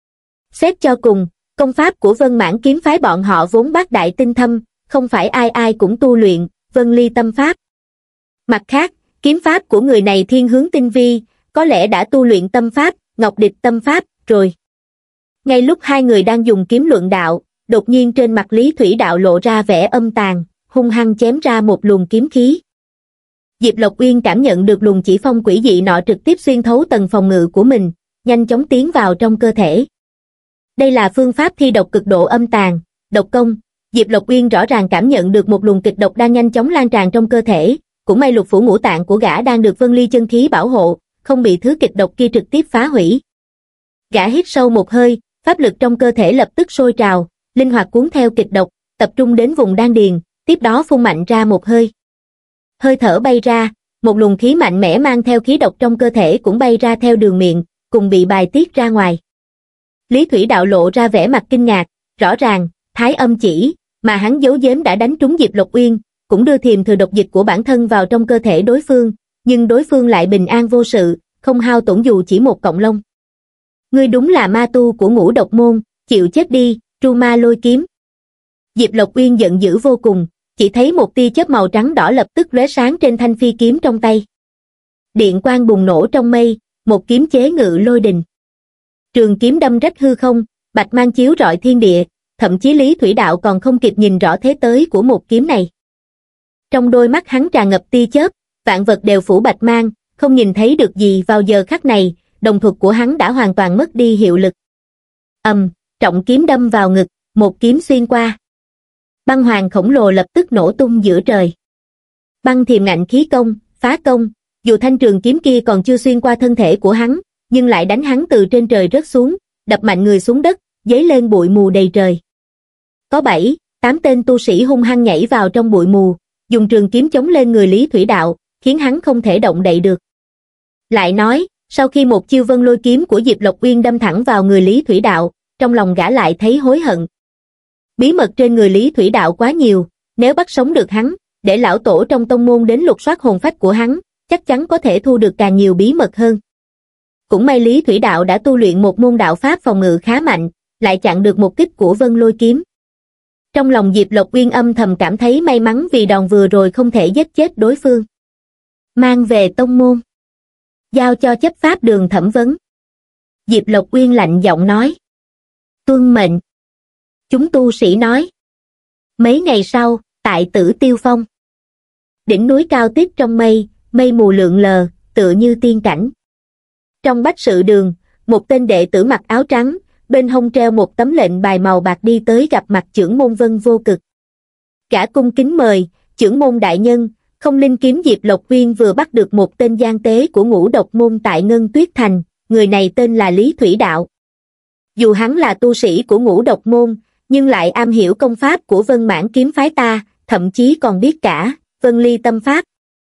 Xét cho cùng, công pháp của Vân Mãn kiếm phái bọn họ vốn bác đại tinh thâm, không phải ai ai cũng tu luyện Vân Ly tâm pháp. Mặt khác, kiếm pháp của người này thiên hướng tinh vi, có lẽ đã tu luyện tâm pháp, Ngọc Địch tâm pháp, rồi. Ngay lúc hai người đang dùng kiếm luận đạo, đột nhiên trên mặt Lý Thủy Đạo lộ ra vẻ âm tàn, hung hăng chém ra một luồng kiếm khí. Diệp Lộc Uyên cảm nhận được luồng chỉ phong quỷ dị nọ trực tiếp xuyên thấu tầng phòng ngự của mình, nhanh chóng tiến vào trong cơ thể. Đây là phương pháp thi độc cực độ âm tàn, độc công. Diệp Lộc Uyên rõ ràng cảm nhận được một luồng kịch độc đang nhanh chóng lan tràn trong cơ thể, cũng may lục phủ ngũ tạng của gã đang được Vân Ly chân khí bảo hộ, không bị thứ kịch độc kia trực tiếp phá hủy. Gã hít sâu một hơi, pháp lực trong cơ thể lập tức sôi trào, linh hoạt cuốn theo kịch độc, tập trung đến vùng đan điền, tiếp đó phun mạnh ra một hơi. Hơi thở bay ra, một luồng khí mạnh mẽ mang theo khí độc trong cơ thể cũng bay ra theo đường miệng, cùng bị bài tiết ra ngoài. Lý Thủy Đạo lộ ra vẻ mặt kinh ngạc, rõ ràng, thái âm chỉ, mà hắn giấu giếm đã đánh trúng Diệp Lộc Uyên, cũng đưa thiềm thừa độc dịch của bản thân vào trong cơ thể đối phương, nhưng đối phương lại bình an vô sự, không hao tổn dù chỉ một cọng lông. Ngươi đúng là ma tu của Ngũ Độc môn, chịu chết đi, Tru Ma Lôi kiếm. Diệp Lộc Uyên giận dữ vô cùng, chỉ thấy một tia chớp màu trắng đỏ lập tức lóe sáng trên thanh phi kiếm trong tay. Điện quang bùng nổ trong mây, một kiếm chế ngự lôi đình. Trường kiếm đâm rách hư không, bạch mang chiếu rọi thiên địa, thậm chí Lý Thủy Đạo còn không kịp nhìn rõ thế tới của một kiếm này. Trong đôi mắt hắn tràn ngập tia chớp, vạn vật đều phủ bạch mang, không nhìn thấy được gì. Vào giờ khắc này, đồng thuật của hắn đã hoàn toàn mất đi hiệu lực. Ầm, um, trọng kiếm đâm vào ngực, một kiếm xuyên qua. Băng hoàng khổng lồ lập tức nổ tung giữa trời. Băng thiềm ngạnh khí công, phá công, dù thanh trường kiếm kia còn chưa xuyên qua thân thể của hắn, nhưng lại đánh hắn từ trên trời rớt xuống, đập mạnh người xuống đất, dấy lên bụi mù đầy trời. Có bảy, tám tên tu sĩ hung hăng nhảy vào trong bụi mù, dùng trường kiếm chống lên người Lý Thủy Đạo, khiến hắn không thể động đậy được. Lại nói, sau khi một chiêu Vân Lôi kiếm của Diệp Lộc Uyên đâm thẳng vào người Lý Thủy Đạo, trong lòng gã lại thấy hối hận. Bí mật trên người Lý Thủy Đạo quá nhiều, nếu bắt sống được hắn, để lão tổ trong tông môn đến lục soát hồn phách của hắn, chắc chắn có thể thu được càng nhiều bí mật hơn. Cũng may Lý Thủy Đạo đã tu luyện một môn đạo pháp phòng ngự khá mạnh, lại chặn được một kích của Vân Lôi kiếm. Trong lòng Diệp Lộc Uyên âm thầm cảm thấy may mắn vì đòn vừa rồi không thể giết chết đối phương. Mang về tông môn, giao cho chấp pháp đường thẩm vấn. Diệp Lộc Uyên lạnh giọng nói. Tuân mệnh. Chúng tu sĩ nói. Mấy ngày sau, tại Tử Tiêu Phong, đỉnh núi cao tiếp trong mây, mây mù lượn lờ, tựa như tiên cảnh. Trong bách sự đường, một tên đệ tử mặc áo trắng, bên hông treo một tấm lệnh bài màu bạc đi tới gặp mặt chưởng môn Vân Vô Cực. Gã cung kính mời, chưởng môn đại nhân, không linh kiếm Diệp Lộc Uyên vừa bắt được một tên gian tế của Ngũ Độc môn tại Ngân Tuyết Thành, người này tên là Lý Thủy Đạo. Dù hắn là tu sĩ của Ngũ Độc môn, nhưng lại am hiểu công pháp của Vân Mãn kiếm phái ta, thậm chí còn biết cả Vân Ly tâm pháp.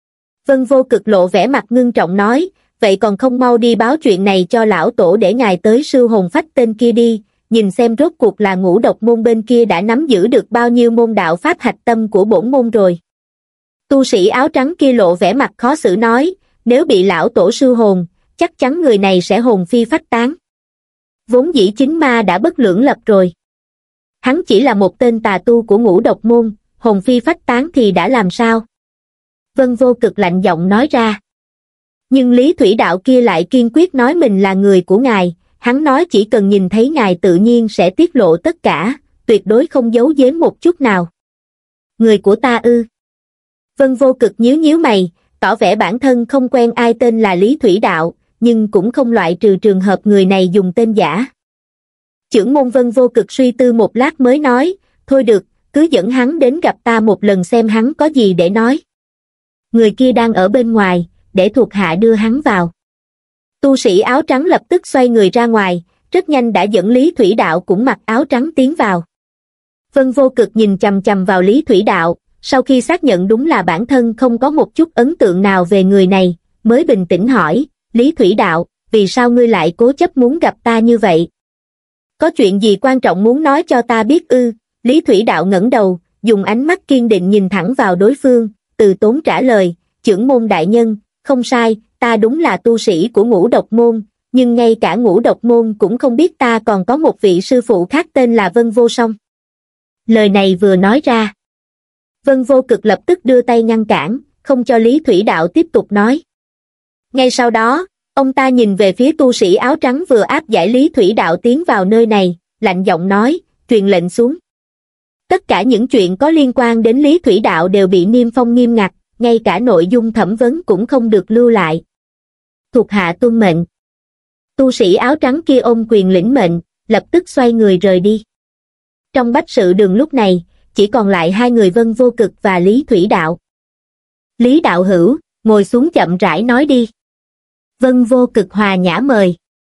Vân Vô Cực lộ vẻ mặt ngưng trọng nói, vậy còn không mau đi báo chuyện này cho lão tổ để ngài tới sưu hồn phách tên kia đi, nhìn xem rốt cuộc là Ngũ Độc môn bên kia đã nắm giữ được bao nhiêu môn đạo pháp hạch tâm của bổn môn rồi. Tu sĩ áo trắng kia lộ vẻ mặt khó xử nói, nếu bị lão tổ sưu hồn, chắc chắn người này sẽ hồn phi phách tán. Vốn dĩ chính ma đã bất lưỡng lập rồi. Hắn chỉ là một tên tà tu của Ngũ Độc môn, hồn phi phách tán thì đã làm sao? Vân Vô Cực lạnh giọng nói ra. Nhưng Lý Thủy Đạo kia lại kiên quyết nói mình là người của ngài, hắn nói chỉ cần nhìn thấy ngài tự nhiên sẽ tiết lộ tất cả, tuyệt đối không giấu giếm một chút nào. Người của ta ư? Vân Vô Cực nhíu nhíu mày, tỏ vẻ bản thân không quen ai tên là Lý Thủy Đạo, nhưng cũng không loại trừ trường hợp người này dùng tên giả. Chưởng môn Vân Vô Cực suy tư một lát mới nói, thôi được, cứ dẫn hắn đến gặp ta một lần xem hắn có gì để nói. Người kia đang ở bên ngoài, để thuộc hạ đưa hắn vào. Tu sĩ áo trắng lập tức xoay người ra ngoài, rất nhanh đã dẫn Lý Thủy Đạo cũng mặc áo trắng tiến vào. Vân Vô Cực nhìn chằm chằm vào Lý Thủy Đạo, sau khi xác nhận đúng là bản thân không có một chút ấn tượng nào về người này, mới bình tĩnh hỏi, Lý Thủy Đạo, vì sao ngươi lại cố chấp muốn gặp ta như vậy? Có chuyện gì quan trọng muốn nói cho ta biết ư? Lý Thủy Đạo ngẩng đầu, dùng ánh mắt kiên định nhìn thẳng vào đối phương, từ tốn trả lời, chưởng môn đại nhân, không sai, ta đúng là tu sĩ của Ngũ Độc môn, nhưng ngay cả Ngũ Độc môn cũng không biết ta còn có một vị sư phụ khác tên là Vân Vô Song. Lời này vừa nói ra, Vân Vô Cực lập tức đưa tay ngăn cản, không cho Lý Thủy Đạo tiếp tục nói. Ngay sau đó, ông ta nhìn về phía tu sĩ áo trắng vừa áp giải Lý Thủy Đạo tiến vào nơi này, lạnh giọng nói, truyền lệnh xuống. Tất cả những chuyện có liên quan đến Lý Thủy Đạo đều bị niêm phong nghiêm ngặt, ngay cả nội dung thẩm vấn cũng không được lưu lại. Thuộc hạ tuân mệnh. Tu sĩ áo trắng kia ôm quyền lĩnh mệnh, lập tức xoay người rời đi. Trong bách sự đường lúc này, chỉ còn lại hai người Vân Vô Cực và Lý Thủy Đạo. Lý đạo hữu, ngồi xuống chậm rãi nói đi. Vân Vô Cực hòa nhã mời.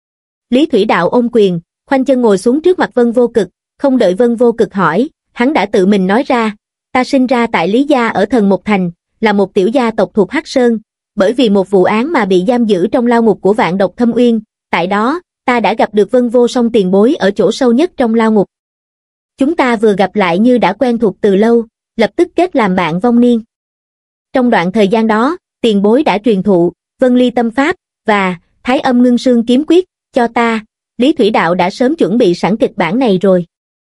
Lý Thủy Đạo ôm quyền, khoanh chân ngồi xuống trước mặt Vân Vô Cực, không đợi Vân Vô Cực hỏi, hắn đã tự mình nói ra, ta sinh ra tại Lý gia ở Thần Một Thành, là một tiểu gia tộc thuộc Hắc Sơn, bởi vì một vụ án mà bị giam giữ trong lao ngục của Vạn Độc Thâm Uyên, tại đó, ta đã gặp được Vân Vô Song tiền bối ở chỗ sâu nhất trong lao ngục. Chúng ta vừa gặp lại như đã quen thuộc từ lâu, lập tức kết làm bạn vong niên. Trong đoạn thời gian đó, tiền bối đã truyền thụ Vân Ly Tâm Pháp và Thái Âm Ngưng Sương Kiếm Quyết cho ta. Lý Thủy Đạo đã sớm chuẩn bị sẵn kịch bản này rồi.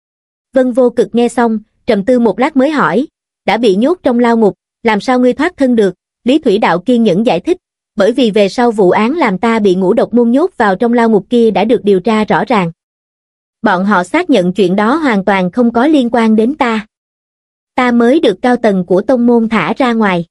Vân Vô Cực nghe xong, trầm tư một lát mới hỏi, đã bị nhốt trong lao ngục, làm sao ngươi thoát thân được? Lý Thủy Đạo kiên nhẫn giải thích, bởi vì về sau vụ án làm ta bị Ngũ Độc môn nhốt vào trong lao ngục kia đã được điều tra rõ ràng. Bọn họ xác nhận chuyện đó hoàn toàn không có liên quan đến ta. Ta mới được cao tầng của tông môn thả ra ngoài.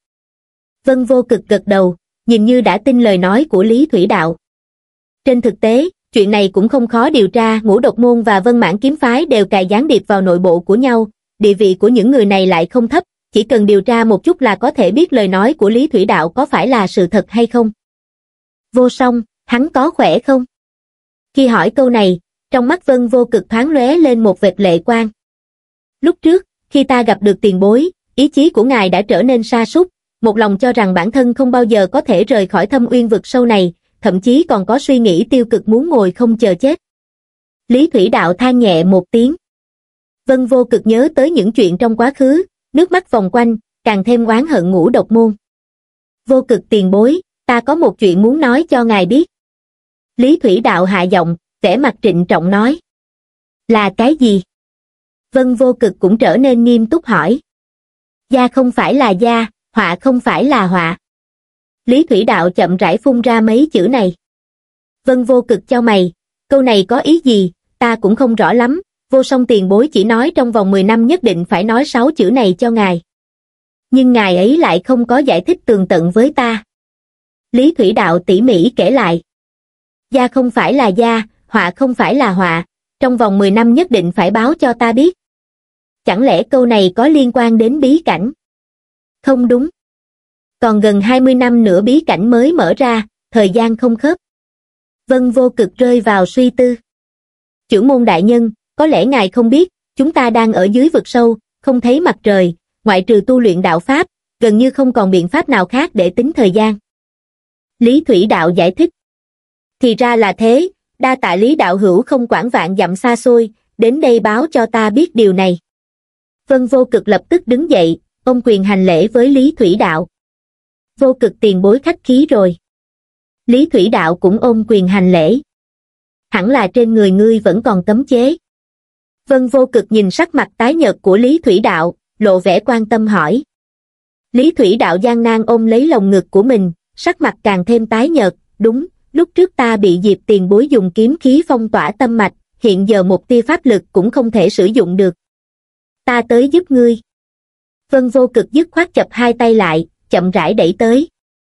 Vân Vô Cực gật đầu, nhìn như đã tin lời nói của Lý Thủy Đạo. Trên thực tế, chuyện này cũng không khó điều tra, Ngũ Độc môn và Vân Mãn kiếm phái đều cài gián điệp vào nội bộ của nhau, địa vị của những người này lại không thấp, chỉ cần điều tra một chút là có thể biết lời nói của Lý Thủy Đạo có phải là sự thật hay không. Vô Song, hắn có khỏe không? Khi hỏi câu này, trong mắt Vân Vô Cực thoáng lóe lên một vệt lệ quang. Lúc trước, khi ta gặp được tiền bối, ý chí của ngài đã trở nên sa sút, một lòng cho rằng bản thân không bao giờ có thể rời khỏi Thâm Uyên vực sâu này, thậm chí còn có suy nghĩ tiêu cực muốn ngồi không chờ chết. Lý Thủy Đạo than nhẹ một tiếng. Vân Vô Cực nhớ tới những chuyện trong quá khứ, nước mắt vòng quanh, càng thêm oán hận Ngũ Độc môn. Vô Cực tiền bối, ta có một chuyện muốn nói cho ngài biết. Lý Thủy Đạo hạ giọng, vẻ mặt trịnh trọng nói. Là cái gì? Vân Vô Cực cũng trở nên nghiêm túc hỏi. Gia không phải là gia, họa không phải là họa. Lý Thủy Đạo chậm rãi phun ra mấy chữ này. Vân Vô Cực chau mày, câu này có ý gì, ta cũng không rõ lắm, Vô Song tiền bối chỉ nói trong vòng mười năm nhất định phải nói sáu chữ này cho ngài. Nhưng ngài ấy lại không có giải thích tường tận với ta. Lý Thủy Đạo tỉ mỉ kể lại. Gia không phải là gia, họa không phải là họa, trong vòng mười năm nhất định phải báo cho ta biết. Chẳng lẽ câu này có liên quan đến bí cảnh? Không đúng. Còn gần hai mươi năm nữa bí cảnh mới mở ra, thời gian không khớp. Vân Vô Cực rơi vào suy tư. Chưởng môn đại nhân, có lẽ ngài không biết, chúng ta đang ở dưới vực sâu, không thấy mặt trời, ngoại trừ tu luyện đạo pháp, gần như không còn biện pháp nào khác để tính thời gian. Lý Thủy Đạo giải thích. Thì ra là thế, đa tạ Lý đạo hữu không quản vạn dặm xa xôi, đến đây báo cho ta biết điều này. Vân Vô Cực lập tức đứng dậy, ôm quyền hành lễ với Lý Thủy Đạo. Vô Cực tiền bối khách khí rồi. Lý Thủy Đạo cũng ôm quyền hành lễ. Hẳn là trên người ngươi vẫn còn cấm chế. Vân Vô Cực nhìn sắc mặt tái nhợt của Lý Thủy Đạo, lộ vẻ quan tâm hỏi. Lý Thủy Đạo gian nan ôm lấy lồng ngực của mình, sắc mặt càng thêm tái nhợt, đúng, lúc trước ta bị Diệp tiền bối dùng kiếm khí phong tỏa tâm mạch, hiện giờ một tia pháp lực cũng không thể sử dụng được. Ta tới giúp ngươi. Vân Vô Cực dứt khoát chập hai tay lại, chậm rãi đẩy tới.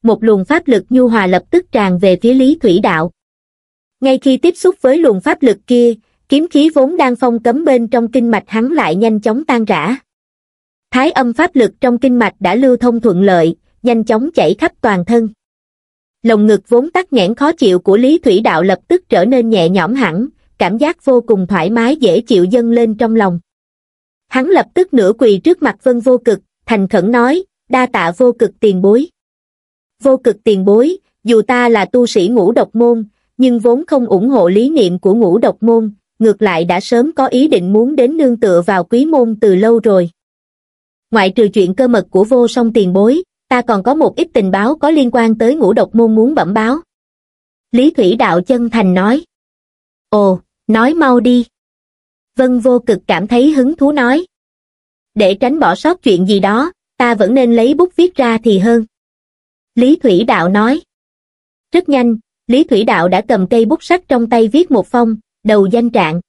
một luồng pháp lực nhu hòa lập tức tràn về phía Lý Thủy Đạo. Ngay khi tiếp xúc với luồng pháp lực kia, kiếm khí vốn đang phong cấm bên trong kinh mạch hắn lại nhanh chóng tan rã. Thái âm pháp lực trong kinh mạch đã lưu thông thuận lợi, nhanh chóng chảy khắp toàn thân. Lồng ngực vốn tắc nghẽn khó chịu của Lý Thủy Đạo lập tức trở nên nhẹ nhõm hẳn, cảm giác vô cùng thoải mái dễ chịu dâng lên trong lòng. Hắn lập tức nửa quỳ trước mặt Vân Vô Cực, thành khẩn nói, đa tạ Vô Cực tiền bối. Vô Cực tiền bối, dù ta là tu sĩ Ngũ Độc môn, nhưng vốn không ủng hộ lý niệm của Ngũ Độc môn, ngược lại đã sớm có ý định muốn đến nương tựa vào quý môn từ lâu rồi. Ngoại trừ chuyện cơ mật của Vô Song tiền bối, ta còn có một ít tình báo có liên quan tới Ngũ Độc môn muốn bẩm báo. Lý Thủy Đạo chân thành nói. Ồ, nói mau đi. Vân Vô Cực cảm thấy hứng thú nói. Để tránh bỏ sót chuyện gì đó, ta vẫn nên lấy bút viết ra thì hơn. Lý Thủy Đạo nói. Rất nhanh, Lý Thủy Đạo đã cầm cây bút sắt trong tay viết một phong, đầu danh trạng.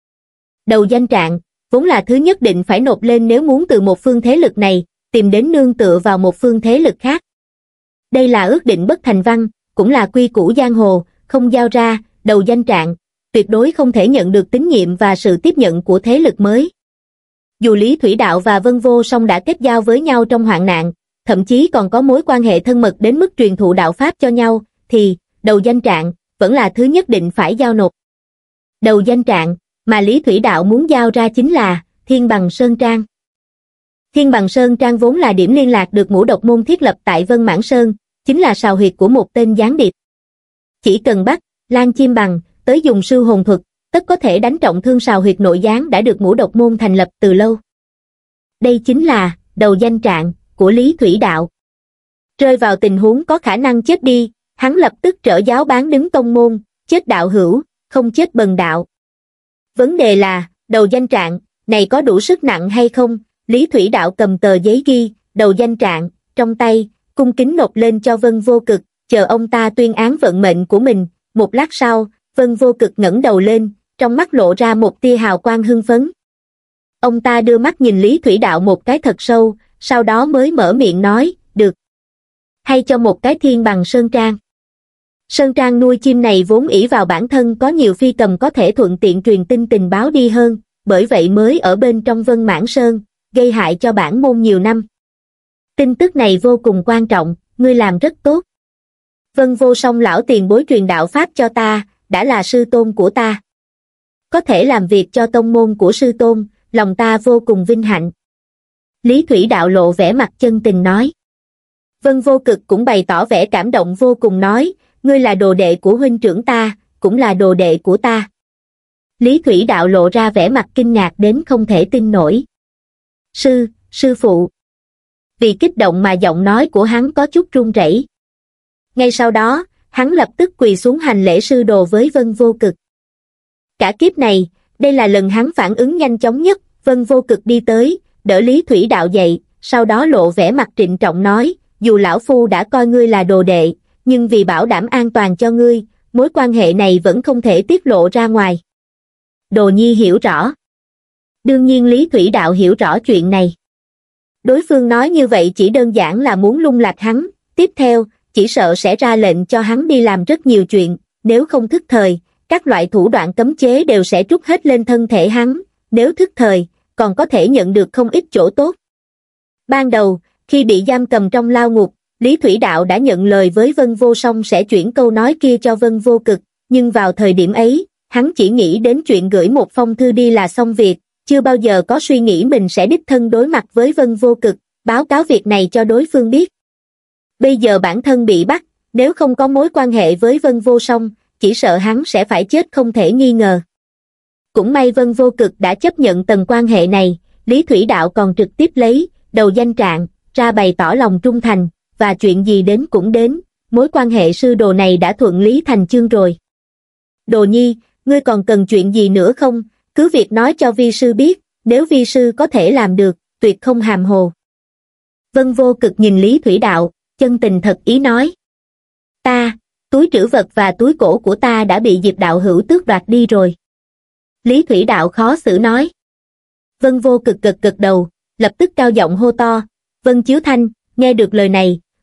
Đầu danh trạng, vốn là thứ nhất định phải nộp lên nếu muốn từ một phương thế lực này, tìm đến nương tựa vào một phương thế lực khác. Đây là ước định bất thành văn, cũng là quy củ giang hồ, không giao ra, đầu danh trạng, tuyệt đối không thể nhận được tín nhiệm và sự tiếp nhận của thế lực mới. Dù Lý Thủy Đạo và Vân Vô Song đã kết giao với nhau trong hoạn nạn, thậm chí còn có mối quan hệ thân mật đến mức truyền thụ đạo pháp cho nhau, thì, đầu danh trạng, vẫn là thứ nhất định phải giao nộp. Đầu danh trạng, mà Lý Thủy Đạo muốn giao ra chính là, Thiên Bằng Sơn Trang. Thiên Bằng Sơn Trang vốn là điểm liên lạc được Ngũ Độc môn thiết lập tại Vân Mãn Sơn, chính là sào huyệt của một tên gián điệp. Chỉ cần bắt, Lan Chim Bằng, tới dùng sư hồn thuật, tất có thể đánh trọng thương sào huyệt nội gián đã được Ngũ Độc môn thành lập từ lâu. Đây chính là, đầu danh trạng, của Lý Thủy Đạo. Rơi vào tình huống có khả năng chết đi, hắn lập tức trở giáo bán đứng tông môn, chết đạo hữu, không chết bần đạo. Vấn đề là, đầu danh trạng, này có đủ sức nặng hay không? Lý Thủy Đạo cầm tờ giấy ghi, đầu danh trạng, trong tay, cung kính nộp lên cho Vân Vô Cực, chờ ông ta tuyên án vận mệnh của mình. Một lát sau, Vân Vô Cực ngẩng đầu lên, trong mắt lộ ra một tia hào quang hưng phấn. Ông ta đưa mắt nhìn Lý Thủy Đạo một cái thật sâu, sau đó mới mở miệng nói, được. Hay cho một cái Thiên Bằng Sơn Trang. Sơn Trang nuôi chim này vốn ỷ vào bản thân có nhiều phi cầm có thể thuận tiện truyền tin tình báo đi hơn, bởi vậy mới ở bên trong Vân Mãn Sơn, gây hại cho bản môn nhiều năm. Tin tức này vô cùng quan trọng, ngươi làm rất tốt. Vân Vô Song lão tiền bối truyền đạo pháp cho ta, đã là sư tôn của ta. Có thể làm việc cho tông môn của sư tôn, lòng ta vô cùng vinh hạnh. Lý Thủy Đạo lộ vẻ mặt chân tình nói. Vân Vô Cực cũng bày tỏ vẻ cảm động vô cùng nói, ngươi là đồ đệ của huynh trưởng ta, cũng là đồ đệ của ta. Lý Thủy Đạo lộ ra vẻ mặt kinh ngạc đến không thể tin nổi. Sư, sư phụ. Vì kích động mà giọng nói của hắn có chút run rẩy. Ngay sau đó, hắn lập tức quỳ xuống hành lễ sư đồ với Vân Vô Cực. Cả kiếp này, đây là lần hắn phản ứng nhanh chóng nhất. Vân Vô Cực đi tới, đỡ Lý Thủy Đạo dậy, sau đó lộ vẻ mặt trịnh trọng nói, dù lão phu đã coi ngươi là đồ đệ, nhưng vì bảo đảm an toàn cho ngươi, mối quan hệ này vẫn không thể tiết lộ ra ngoài. Đồ nhi hiểu rõ. Đương nhiên Lý Thủy Đạo hiểu rõ chuyện này. Đối phương nói như vậy chỉ đơn giản là muốn lung lạc hắn, tiếp theo, chỉ sợ sẽ ra lệnh cho hắn đi làm rất nhiều chuyện, nếu không thức thời, các loại thủ đoạn cấm chế đều sẽ trút hết lên thân thể hắn, nếu thức thời, còn có thể nhận được không ít chỗ tốt. Ban đầu, khi bị giam cầm trong lao ngục, Lý Thủy Đạo đã nhận lời với Vân Vô Song sẽ chuyển câu nói kia cho Vân Vô Cực, nhưng vào thời điểm ấy, hắn chỉ nghĩ đến chuyện gửi một phong thư đi là xong việc, chưa bao giờ có suy nghĩ mình sẽ đích thân đối mặt với Vân Vô Cực, báo cáo việc này cho đối phương biết. Bây giờ bản thân bị bắt, nếu không có mối quan hệ với Vân Vô Song, chỉ sợ hắn sẽ phải chết không thể nghi ngờ. Cũng may Vân Vô Cực đã chấp nhận tầng quan hệ này, Lý Thủy Đạo còn trực tiếp lấy đầu danh trạng ra bày tỏ lòng trung thành, và chuyện gì đến cũng đến, mối quan hệ sư đồ này đã thuận lý thành chương rồi. Đồ nhi, ngươi còn cần chuyện gì nữa không? Cứ việc nói cho vi sư biết, nếu vi sư có thể làm được, tuyệt không hàm hồ. Vân Vô Cực nhìn Lý Thủy Đạo, chân tình thật ý nói. Ta, túi trữ vật và túi cổ của ta đã bị Diệp đạo hữu tước đoạt đi rồi. Lý Thủy Đạo khó xử nói. Vân Vô Cực gật gật đầu, lập tức cao giọng hô to, Vân Chiếu Thanh, nghe được lời này,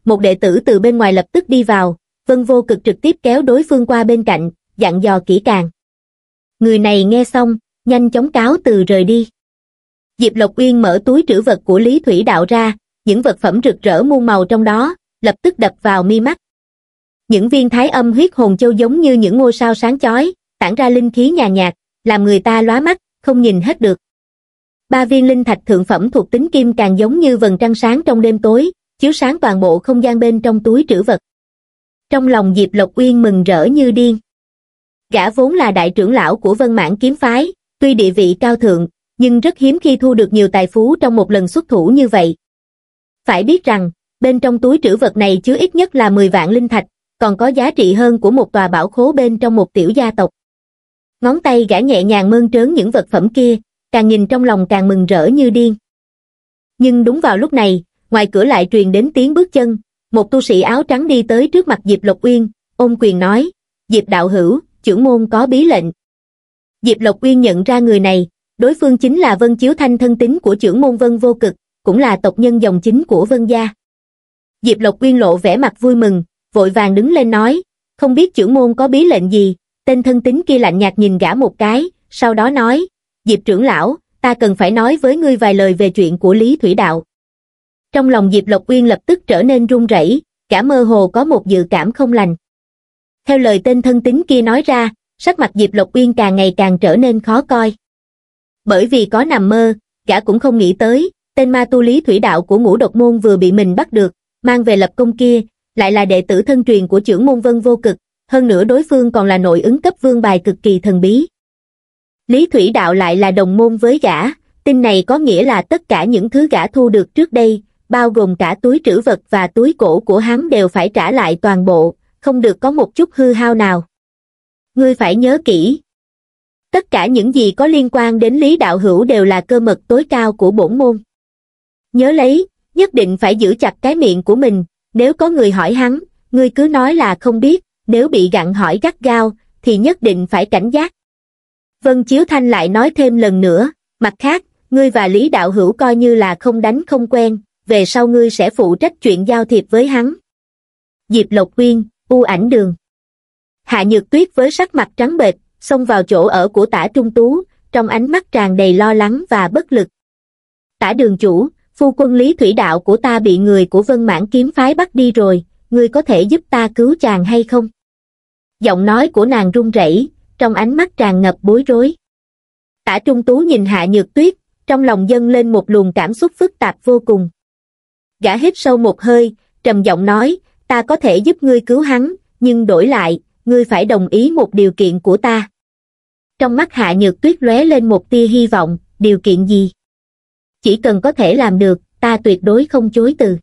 một đệ tử từ bên ngoài lập tức đi vào, Vân Vô Cực trực tiếp kéo đối phương qua bên cạnh, dặn dò kỹ càng. Người này nghe xong, nhanh chóng cáo từ rời đi. Diệp Lộc Uyên mở túi trữ vật của Lý Thủy Đạo ra, những vật phẩm rực rỡ muôn màu trong đó, lập tức đập vào mi mắt. Những viên thái âm huyết hồn châu giống như những ngôi sao sáng chói, tản ra linh khí nhàn nhạt, làm người ta lóa mắt, không nhìn hết được. Ba viên linh thạch thượng phẩm thuộc tính kim càng giống như vầng trăng sáng trong đêm tối, chiếu sáng toàn bộ không gian bên trong túi trữ vật. Trong lòng Diệp Lộc Uyên mừng rỡ như điên. Gã vốn là đại trưởng lão của Vân Mãn kiếm phái, tuy địa vị cao thượng, nhưng rất hiếm khi thu được nhiều tài phú trong một lần xuất thủ như vậy. Phải biết rằng, bên trong túi trữ vật này chứa ít nhất là mười vạn linh thạch, còn có giá trị hơn của một tòa bảo khố bên trong một tiểu gia tộc. Ngón tay gã nhẹ nhàng mơn trớn những vật phẩm kia, càng nhìn trong lòng càng mừng rỡ như điên. Nhưng đúng vào lúc này, ngoài cửa lại truyền đến tiếng bước chân, một tu sĩ áo trắng đi tới trước mặt Diệp Lộc Uyên, ôm quyền nói, Diệp đạo hữu, trưởng môn có bí lệnh. Diệp Lộc Uyên nhận ra người này, đối phương chính là Vân Chiếu Thanh thân tín của trưởng môn Vân Vô Cực, cũng là tộc nhân dòng chính của Vân gia. Diệp Lộc Uyên lộ vẻ mặt vui mừng, vội vàng đứng lên nói, không biết trưởng môn có bí lệnh gì. Tên thân tín kia lạnh nhạt nhìn gã một cái, sau đó nói, Diệp trưởng lão, ta cần phải nói với ngươi vài lời về chuyện của Lý Thủy Đạo. Trong lòng Diệp Lộc Uyên lập tức trở nên run rẩy, cả mơ hồ có một dự cảm không lành. Theo lời tên thân tín kia nói ra, sắc mặt Diệp Lộc Uyên càng ngày càng trở nên khó coi. Bởi vì có nằm mơ, gã cũng không nghĩ tới, tên ma tu Lý Thủy Đạo của Ngũ Độc môn vừa bị mình bắt được, mang về lập công kia, lại là đệ tử thân truyền của trưởng môn Vân Vô Cực, hơn nữa đối phương còn là nội ứng cấp vương bài cực kỳ thần bí. Lý Thủy Đạo lại là đồng môn với gã, tin này có nghĩa là tất cả những thứ gã thu được trước đây, bao gồm cả túi trữ vật và túi cổ của hắn đều phải trả lại toàn bộ, không được có một chút hư hao nào. Ngươi phải nhớ kỹ. Tất cả những gì có liên quan đến Lý đạo hữu đều là cơ mật tối cao của bổn môn. Nhớ lấy, nhất định phải giữ chặt cái miệng của mình, nếu có người hỏi hắn, ngươi cứ nói là không biết, nếu bị gặng hỏi gắt gao, thì nhất định phải cảnh giác. Vân Chiếu Thanh lại nói thêm lần nữa, mặt khác, ngươi và Lý đạo hữu coi như là không đánh không quen, về sau ngươi sẽ phụ trách chuyện giao thiệp với hắn. Diệp Lộc Uyên, U Ảnh Đường. Hạ Nhược Tuyết với sắc mặt trắng bệch, xông vào chỗ ở của Tả Trung Tú, trong ánh mắt tràn đầy lo lắng và bất lực. Tả đường chủ, phu quân Lý Thủy Đạo của ta bị người của Vân Mãn kiếm phái bắt đi rồi, ngươi có thể giúp ta cứu chàng hay không? Giọng nói của nàng run rẩy, trong ánh mắt tràn ngập bối rối. Tả Trung Tú nhìn Hạ Nhược Tuyết, trong lòng dâng lên một luồng cảm xúc phức tạp vô cùng. Gã hít sâu một hơi, trầm giọng nói, ta có thể giúp ngươi cứu hắn, nhưng đổi lại, ngươi phải đồng ý một điều kiện của ta. Trong mắt Hạ Nhược Tuyết lóe lên một tia hy vọng, điều kiện gì? Chỉ cần có thể làm được, ta tuyệt đối không chối từ.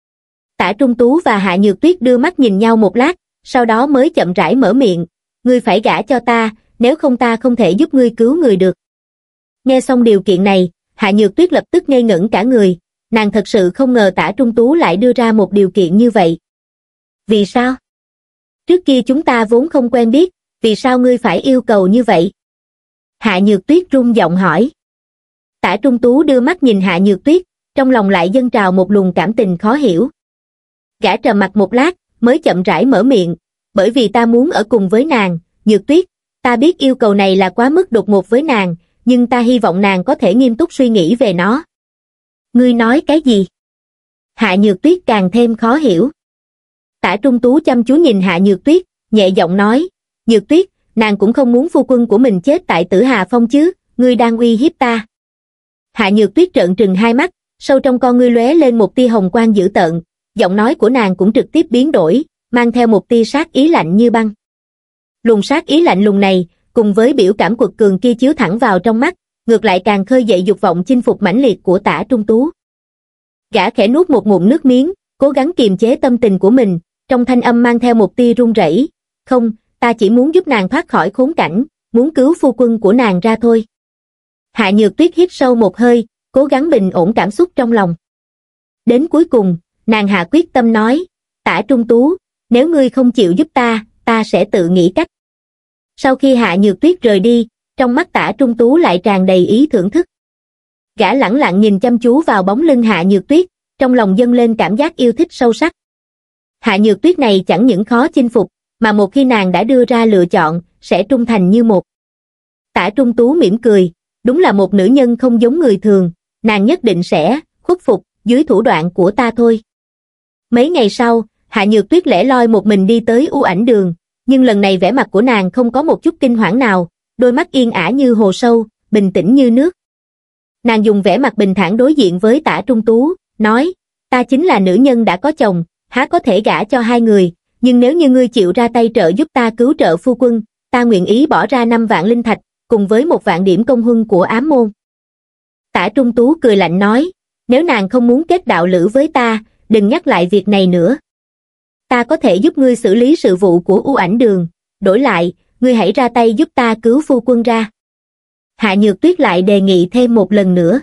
Tả Trung Tú và Hạ Nhược Tuyết đưa mắt nhìn nhau một lát, sau đó mới chậm rãi mở miệng, ngươi phải gả cho ta, nếu không ta không thể giúp ngươi cứu người được. Nghe xong điều kiện này, Hạ Nhược Tuyết lập tức ngây ngẩn cả người, nàng thật sự không ngờ Tả Trung Tú lại đưa ra một điều kiện như vậy. Vì sao? Trước kia chúng ta vốn không quen biết, vì sao ngươi phải yêu cầu như vậy? Hạ Nhược Tuyết run giọng hỏi. Tả Trung Tú đưa mắt nhìn Hạ Nhược Tuyết, trong lòng lại dâng trào một luồng cảm tình khó hiểu. Gã trầm mặt một lát, mới chậm rãi mở miệng, bởi vì ta muốn ở cùng với nàng, Nhược Tuyết, ta biết yêu cầu này là quá mức đột ngột với nàng, nhưng ta hy vọng nàng có thể nghiêm túc suy nghĩ về nó. Ngươi nói cái gì? Hạ Nhược Tuyết càng thêm khó hiểu. Tả Trung Tú chăm chú nhìn Hạ Nhược Tuyết, nhẹ giọng nói, Nhược Tuyết, nàng cũng không muốn phu quân của mình chết tại Tử Hà Phong chứ, ngươi đang uy hiếp ta. Hạ Nhược Tuyết trợn trừng hai mắt, sâu trong con ngươi lóe lên một tia hồng quang dữ tợn, giọng nói của nàng cũng trực tiếp biến đổi, mang theo một tia sát ý lạnh như băng. Luồng sát ý lạnh lùng này, cùng với biểu cảm quật cường kia chiếu thẳng vào trong mắt, ngược lại càng khơi dậy dục vọng chinh phục mãnh liệt của Tả Trung Tú. Gã khẽ nuốt một ngụm nước miếng, cố gắng kiềm chế tâm tình của mình, trong thanh âm mang theo một tia run rẩy, không, ta chỉ muốn giúp nàng thoát khỏi khốn cảnh, muốn cứu phu quân của nàng ra thôi. Hạ Nhược Tuyết hít sâu một hơi, cố gắng bình ổn cảm xúc trong lòng. Đến cuối cùng, nàng hạ quyết tâm nói, Tả Trung Tú, nếu ngươi không chịu giúp ta, ta sẽ tự nghĩ cách. Sau khi Hạ Nhược Tuyết rời đi, trong mắt Tả Trung Tú lại tràn đầy ý thưởng thức. Gã lẳng lặng nhìn chăm chú vào bóng lưng Hạ Nhược Tuyết, trong lòng dâng lên cảm giác yêu thích sâu sắc. Hạ Nhược Tuyết này chẳng những khó chinh phục, mà một khi nàng đã đưa ra lựa chọn, sẽ trung thành như một. Tả Trung Tú mỉm cười, đúng là một nữ nhân không giống người thường, nàng nhất định sẽ khuất phục dưới thủ đoạn của ta thôi. Mấy ngày sau, Hạ Nhược Tuyết lẻ loi một mình đi tới U Ảnh Đường, nhưng lần này vẻ mặt của nàng không có một chút kinh hoảng nào, đôi mắt yên ả như hồ sâu, bình tĩnh như nước. Nàng dùng vẻ mặt bình thản đối diện với Tả Trung Tú, nói, ta chính là nữ nhân đã có chồng, há có thể gả cho hai người, nhưng nếu như ngươi chịu ra tay trợ giúp ta cứu trợ phu quân, ta nguyện ý bỏ ra năm vạn linh thạch, cùng với một vạn điểm công huân của ám môn. Tả Trung Tú cười lạnh nói, nếu nàng không muốn kết đạo lữ với ta, đừng nhắc lại việc này nữa. Ta có thể giúp ngươi xử lý sự vụ của U Ảnh Đường, đổi lại, ngươi hãy ra tay giúp ta cứu phu quân ra. Hạ Nhược Tuyết lại đề nghị thêm một lần nữa.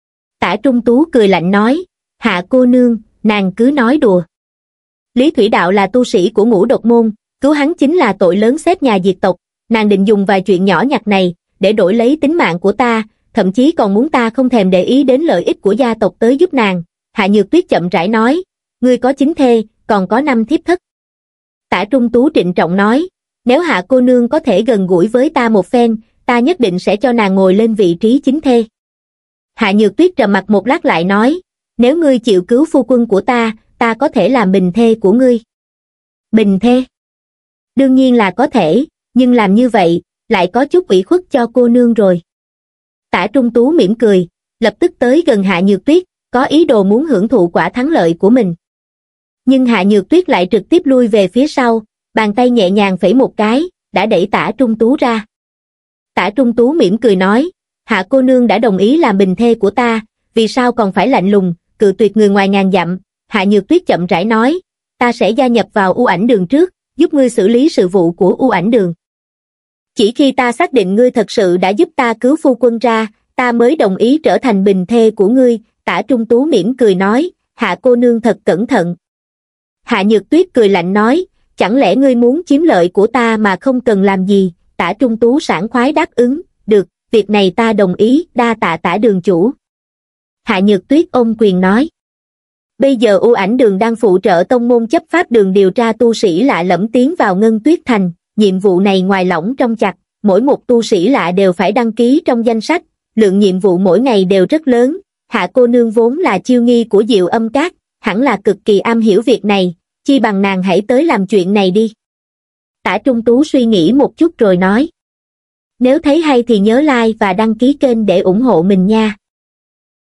Tả Trung Tú cười lạnh nói, Hạ cô nương, nàng cứ nói đùa. Lý Thủy Đạo là tu sĩ của Ngũ Độc Môn, cứu hắn chính là tội lớn xếp nhà diệt tộc, nàng định dùng vài chuyện nhỏ nhặt này, để đổi lấy tính mạng của ta, thậm chí còn muốn ta không thèm để ý đến lợi ích của gia tộc tới giúp nàng. Hạ Nhược Tuyết chậm rãi nói, ngươi có chính thê, còn có năm thiếp thất. Tả Trung Tú trịnh trọng nói, nếu Hạ cô nương có thể gần gũi với ta một phen, ta nhất định sẽ cho nàng ngồi lên vị trí chính thê. Hạ Nhược Tuyết trầm mặt một lát lại nói, nếu ngươi chịu cứu phu quân của ta, ta có thể làm bình thê của ngươi. Bình thê? Đương nhiên là có thể, nhưng làm như vậy, lại có chút ủy khuất cho cô nương rồi. Tả Trung Tú mỉm cười, lập tức tới gần Hạ Nhược Tuyết, có ý đồ muốn hưởng thụ quả thắng lợi của mình. Nhưng Hạ Nhược Tuyết lại trực tiếp lui về phía sau, bàn tay nhẹ nhàng phẩy một cái, đã đẩy Tả Trung Tú ra. Tả Trung Tú mỉm cười nói, Hạ cô nương đã đồng ý làm bình thê của ta, vì sao còn phải lạnh lùng, cự tuyệt người ngoài ngàn dặm. Hạ Nhược Tuyết chậm rãi nói, ta sẽ gia nhập vào U Ảnh Đường trước, giúp ngươi xử lý sự vụ của U Ảnh Đường. Chỉ khi ta xác định ngươi thật sự đã giúp ta cứu phu quân ra, ta mới đồng ý trở thành bình thê của ngươi. Tả Trung Tú mỉm cười nói, Hạ cô nương thật cẩn thận. Hạ Nhược Tuyết cười lạnh nói, chẳng lẽ ngươi muốn chiếm lợi của ta mà không cần làm gì? Tả Trung Tú sảng khoái đáp ứng, được, việc này ta đồng ý, đa tạ Tả đường chủ. Hạ Nhược Tuyết ôm quyền nói. Bây giờ U Ảnh Đường đang phụ trợ tông môn chấp pháp đường điều tra tu sĩ lạ lẫm tiến vào Ngân Tuyết Thành, nhiệm vụ này ngoài lỏng trong chặt, mỗi một tu sĩ lạ đều phải đăng ký trong danh sách, lượng nhiệm vụ mỗi ngày đều rất lớn. Hạ cô nương vốn là chiêu nghi của Diệu Âm Các, hẳn là cực kỳ am hiểu việc này, chi bằng nàng hãy tới làm chuyện này đi. Tả Trung Tú suy nghĩ một chút rồi nói. Nếu thấy hay thì nhớ like và đăng ký kênh để ủng hộ mình nha.